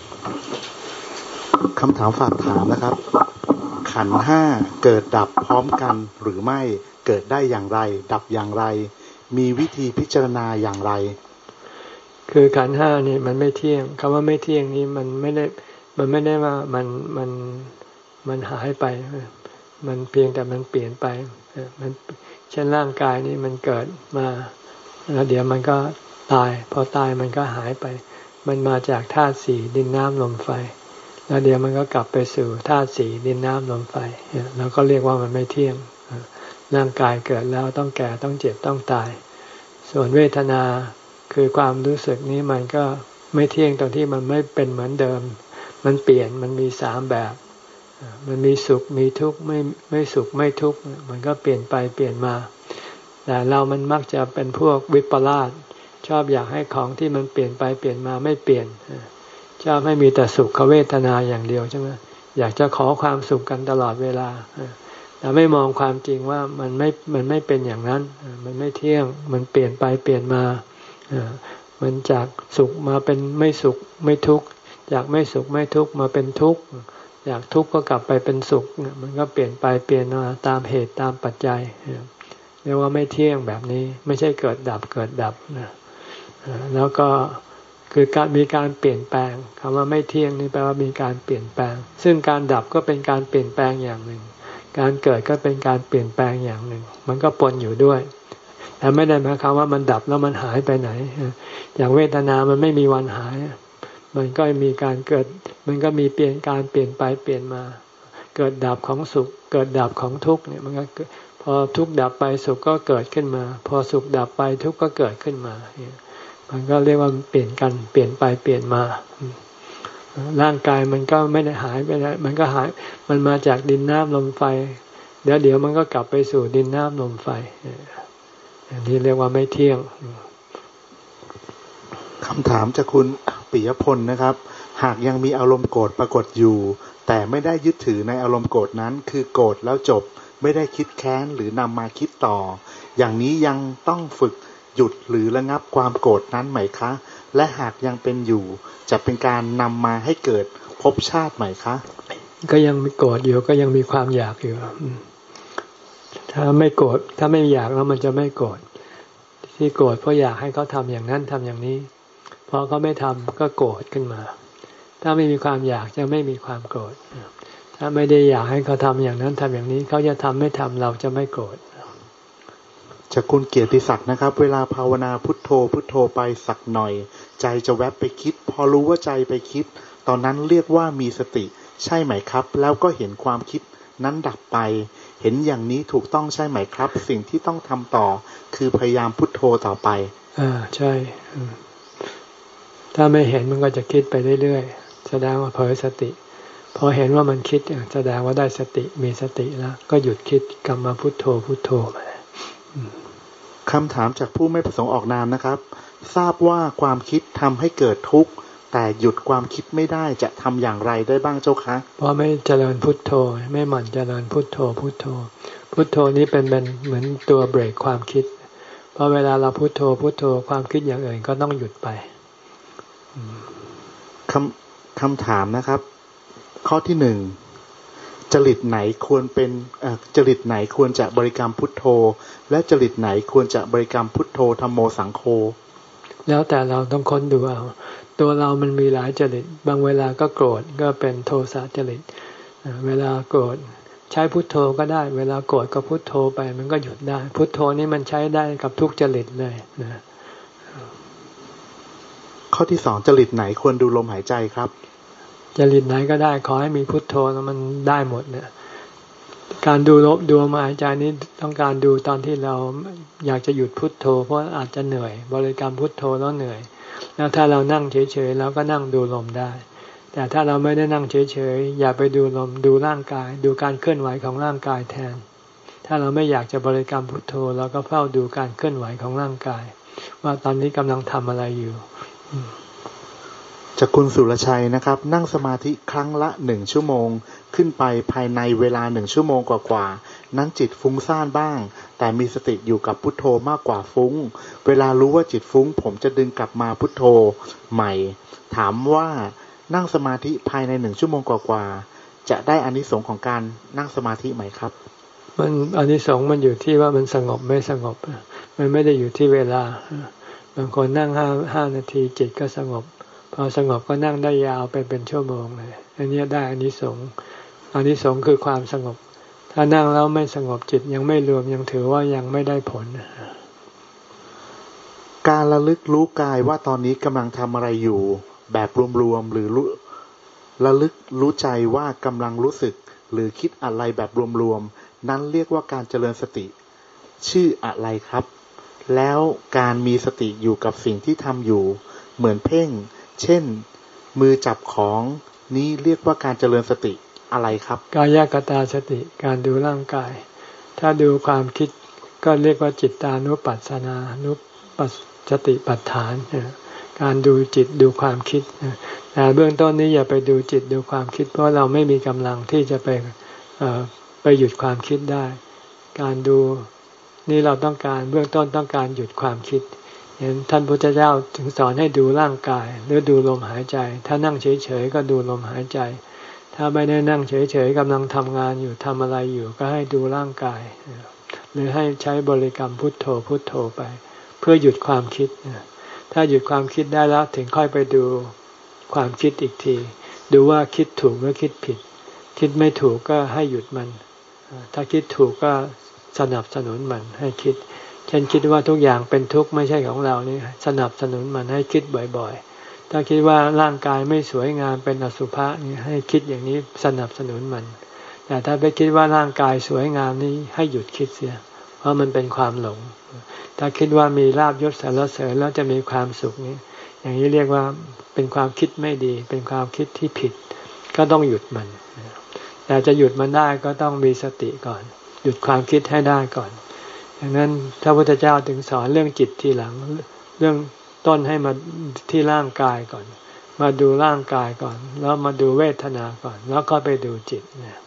คำถามฝากถามนะครับขันธ์ห้าเกิดดับพร้อมกันหรือไม่เกิดได้อย่างไรดับอย่างไรมีวิธีพิจารณาอย่างไรคือขันธ์ห้านี่มันไม่เที่ยงคำว่าไม่เที่ยงนี้มันไม่ได้มันไม่ได้ว่ามันมันมันหายไปมันเพียงแต่มันเปลี่ยนไปมันเช่นร่างกายนี้มันเกิดมาแล้วเดี๋ยวมันก็ตายพอตายมันก็หายไปมันมาจากธาตุสี่ดินน้ำลมไฟแล้วเดี๋ยวมันก็กลับไปสู่ธาตุสี่ดินน้ำลมไฟแล้วก็เรียกว่ามันไม่เที่ยงร่างกายเกิดแล้วต้องแก่ต้องเจ็บต้องตายส่วนเวทนาคือความรู้สึกนี้มันก็ไม่เที่ยงตรงที่มันไม่เป็นเหมือนเดิมมันเปลี่ยนมันมีสามแบบมันมีสุขมีทุกข์ไม่ไม่สุขไม่ทุกข์มันก็เปลี่ยนไปเปลี่ยนมาแต่เรามันมักจะเป็นพวกวิปลาสชอบอยากให้ของที่มันเปลี่ยนไปเปลี่ยนมาไม่เปลี่ยนชอบให้มีแต่สุขเวทนาอย่างเดียวใช่ไหมอยากจะขอความสุขกันตลอดเวลาแต่ไม่มองความจริงว่ามันไม่มันไม่เป็นอย่างนั้นมันไม่เที่ยงมันเปลี่ยนไปเปลี่ยนมามันจากสุขมาเป็นไม่สุขไม่ทุกข์จากไม่สุขไม่ทุกข์มาเป็นทุกข์อยากทุกข์ก็กลับไปเป็นสุขมันก็เปลี่ยนไปเปลี่ยนมาตามเหตุตามปัจจัยเรียกว่าไม่เที่ยงแบบนี้ไม่ใช่เกิดดับเกิดดับนะแล้วก็คือการมีการเปลี่ยนแปลงคำว่าไม่เที่ยงนี่แปลว่ามีการเปลี่ยนแปลงซึ่งการดับก็เป็นการเปลี่ยนแปลงอย่างหนึ่งการเกิดก็เป็นการเปลี่ยนแปลงอย่างหนึ่งมันก็ปนอยู่ด้วยแต่ไม่ได้หมายความว่ามันดับแล้วมันหายไปไหนอย่างเวทนามันไม่มีวันหายมันก็มีการเกิดมันก็มีเปลี่ยนการเปลี่ยนไปเปลี่ยนมาเกิดดับของสุขเกิดดับของทุกข์เนี่ยมันก็พอทุกข์ดับไปสุขก็เกิดขึ้นมาพอสุขดับไปทุกข์ก็เกิดขึ้นมามันก็เรียกว่าเปลี่ยนกันเปลี่ยนไปเปลี่ยนมาร่างกายมันก็ไม่ได้หายไปไหนมันก็หายมันมาจากดินน้ำลมไฟเดี๋ยวเดี๋ยวมันก็กลับไปสู่ดินน้ำลมไฟอันนี้เรียกว่าไม่เที่ยงคำถามจากคุณปิยพลนะครับหากยังมีอารมณ์โกรธปรากฏอยู่แต่ไม่ได้ยึดถือในอารมณ์โกรธนั้นคือโกรธแล้วจบไม่ได้คิดแค้นหรือนำมาคิดต่ออย่างนี้ยังต้องฝึกหยุดหรือระงับความโกรธนั้นไหมคะและหากยังเป็นอยู่จะเป็นการนำมาให้เกิดภพชาติไหมคะก็ยังมีโกรธอยู่ก็ยังมีความอยากอยู่ถ้าไม่โกรธถ้าไม่อยากแล้วมันจะไม่โกรธที่โกรธเพราะอยากให้เขาทำอย่างนั้นทำอย่างนี้พอเขาไม่ทำก็โกรธขึ้นมาถ้าไม่มีความอยากจะไม่มีความโกรธถ้าไม่ได้อยากให้เขาทำอย่างนั้นทำอย่างนี้เขาจะทำไม่ทำเราจะไม่โกรธจากคุณเกียรติศักดิ์นะครับเวลาภาวนาพุทโธพุทโธไปสักหน่อยใจจะแวบไปคิดพอรู้ว่าใจไปคิดตอนนั้นเรียกว่ามีสติใช่ไหมครับแล้วก็เห็นความคิดนั้นดับไปเห็นอย่างนี้ถูกต้องใช่ไหมครับสิ่งที่ต้องทำต่อคือพยายามพุทโธต่อไปอ่าใช่ถ้าไม่เห็นมันก็จะคิดไปเรื่อยๆแสดงว่าเผลอสติพอเห็นว่ามันคิดแสดงว่าได้สติมีสติแล้วก็หยุดคิดกลับมาพุทโธพุทโธไปคำถามจากผู้ไม่ประสงค์ออกนามนะครับทราบว่าความคิดทำให้เกิดทุกข์แต่หยุดความคิดไม่ได้จะทำอย่างไรได้บ้างเจ้าคะเพราะไม่เจริญพุทโธไม่หมั่นเจริญพุทโธพุทโธพุทโธนี้เป็นเป็นเหมือนตัวเบรกความคิดเพราะเวลาเราพุทโธพุทโธความคิดอย่างอื่นก็ต้องหยุดไปคำคำถามนะครับข้อที่หนึ่งจริตไหนควรเป็นจริตไหนควรจะบริกรรมพุทโธและจริตไหนควรจะบริกรรมพุทโธธัมโมสังโฆแล้วแต่เราต้องค้นดูเอาตัวเรามันมีหลายจริตบางเวลาก็โกรธก็เป็นโทสะจริตเวลาโกรธใช้พุทโธก็ได้เวลาโกรธก็พุทโธไปมันก็หยุดได้พุทโธนี่มันใช้ได้กับทุกจริตเลยนะข้อที่สองจริตไหนควรดูลมหายใจครับจริตไหนก็ได้ขอให้มีพุทโธแล้วมันได้หมดเนี่ยการดูลบดูลมหายใจนี้ต้องการดูตอนที่เราอยากจะหยุดพุทโธเพราะอาจจะเหนื่อยบริกรรมพุทโธแล้วเหนื่อยแล้วถ้าเรานั่งเฉยๆเราก็นั่งดูลมได้แต่ถ้าเราไม่ได้นั่งเฉยๆอย่าไปดูลมดูร่างกายดูการเคลื่อนไหวของร่างกายแทนถ้าเราไม่อยากจะบริกรรมพุทโธเราก็เฝ้าดูการเคลื่อนไหวของร่างกายว่าตอนนี้กำลังทำอะไรอยู่จากคุณสุรชัยนะครับนั่งสมาธิครั้งละหนึ่งชั่วโมงขึ้นไปภายในเวลาหนึ่งชั่วโมงกว่าๆนั้นจิตฟุ้งซ่านบ้างแต่มีสติอยู่กับพุทโธมากกว่าฟุ้งเวลารู้ว่าจิตฟุ้งผมจะดึงกลับมาพุทโธใหม่ถามว่านั่งสมาธิภายในหนึ่งชั่วโมงกว่าๆจะได้อานิสงส์ของการนั่งสมาธิไหมครับมันอานิสงส์มันอยู่ที่ว่ามันสงบไม่สงบมันไม่ได้อยู่ที่เวลาบางคนนั่งห้าห้านาทีจิตก็สงบพอสงบก็นั่งได้ยาวไปเป็นชั่วโมงเลยอันนี้ได้อานิสงส์อานิสงส์คือความสงบถ้านั่งแล้วไม่สงบจิตยังไม่รวมยังถือว่ายังไม่ได้ผลการระลึกรู้กายว่าตอนนี้กำลังทำอะไรอยู่แบบรวมๆหรือระลึกรู้ใจว่ากำลังรู้สึกหรือคิดอะไรแบบรวมๆนั้นเรียกว่าการเจริญสติชื่ออะไรครับแล้วการมีสติอยู่กับสิ่งที่ทำอยู่เหมือนเพ่งเช่นมือจับของนี้เรียกว่าการเจริญสติอะไรครับกายกตาสติการดูร่างกายถ้าดูความคิดก็เรียกว่าจิตตานุปัสสนานุปัสสติปัฏฐานการดูจิตดูความคิดแต่เบื้องต้นนี้อย่าไปดูจิตดูความคิดเพราะเราไม่มีกำลังที่จะไปไปหยุดความคิดได้การดูนี่เราต้องการเบื้องต้นต้องการหยุดความคิดเห็นท่านพุทธเจ้าถึงสอนให้ดูร่างกายหรือดูลมหายใจถ้านั่งเฉยๆก็ดูลมหายใจถ้าไม่ได้นั่งเฉยๆกำลังทำงานอยู่ทำอะไรอยู่ก็ให้ดูร่างกายหรือให้ใช้บริกรรมพุทโธพุทโธไปเพื่อหยุดความคิดถ้าหยุดความคิดได้แล้วถึงค่อยไปดูความคิดอีกทีดูว่าคิดถูกหรือคิดผิดคิดไม่ถูกก็ให้หยุดมันถ้าคิดถูกก็สนับสนุนมันให้คิดเช่นคิดว่าทุกอย่างเป็นทุกข์ไม่ใช่ของเรานี่สนับสนุนมันให้คิดบ่อยๆถ้าคิดว่าร่างกายไม่สวยงามเป็นอสุภะนี่ให้คิดอย่างนี้สนับสนุนมันแต่ถ้าไปคิดว่าร่างกายสวยงามนี่ให้หยุดคิดเสียเพราะมันเป็นความหลงถ้าคิดว่ามีลาภยศสรรเสริญแล้วจะมีความสุขนี้อย่างนี้เรียกว่าเป็นความคิดไม่ดีเป็นความคิดที่ผิดก็ต้องหยุดมันแต่จะหยุดมันได้ก็ต้องมีสติก่อนหยุดความคิดให้ได้ก่อนดังนั้นพระพุทธเจ้าถึงสอนเรื่องจิตทีหลังเรื่องต้นให้มาที่ร่างกายก่อนมาดูร่างกายก่อนแล้วมาดูเวทนาก่อนแล้วก็ไปดูจิตเนี่ย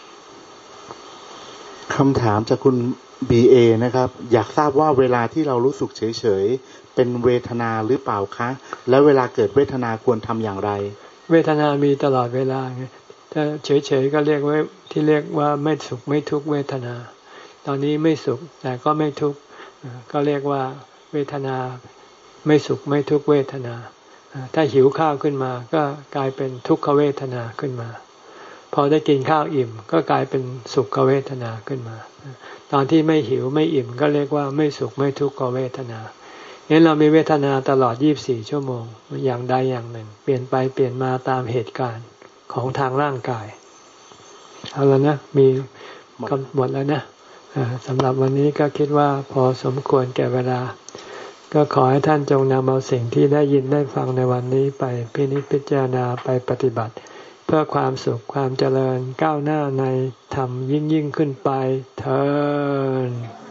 คำถามจากคุณ บี เอ นะครับอยากทราบว่าเวลาที่เรารู้สึกเฉยๆเป็นเวทนาหรือเปล่าคะแล้วเวลาเกิดเวทนาควรทำอย่างไรเวทนามีตลอดเวลาไงถ้าเฉยๆก็เรียกว่าที่เรียกว่าไม่สุขไม่ทุกข์เวทนาตอนนี้ไม่สุขแต่ก็ไม่ทุกข์ก็เรียกว่าเวทนาไม่สุขไม่ทุกข์เวทนาถ้าหิวข้าวขึ้นมาก็กลายเป็นทุกขเวทนาขึ้นมาพอได้กินข้าวอิ่มก็กลายเป็นสุขเวทนาขึ้นมาตอนที่ไม่หิวไม่อิ่มก็เรียกว่าไม่สุขไม่ทุกขเวทนางั้นเรามีเวทนาตลอดยี่สิบสี่ชั่วโมงอย่างใดอย่างหนึ่งเปลี่ยนไปเปลี่ยนมาตามเหตุการณ์ของทางร่างกายเอาแล้วนะมีกำหนดแล้วนะสำหรับวันนี้ก็คิดว่าพอสมควรแก่เวลาก็ขอให้ท่านจงนำเอาสิ่งที่ได้ยินได้ฟังในวันนี้ไปพินิจพิจารณาไปปฏิบัติเพื่อความสุขความเจริญก้าวหน้าในธรรมยิ่งยิ่งขึ้นไปเถิด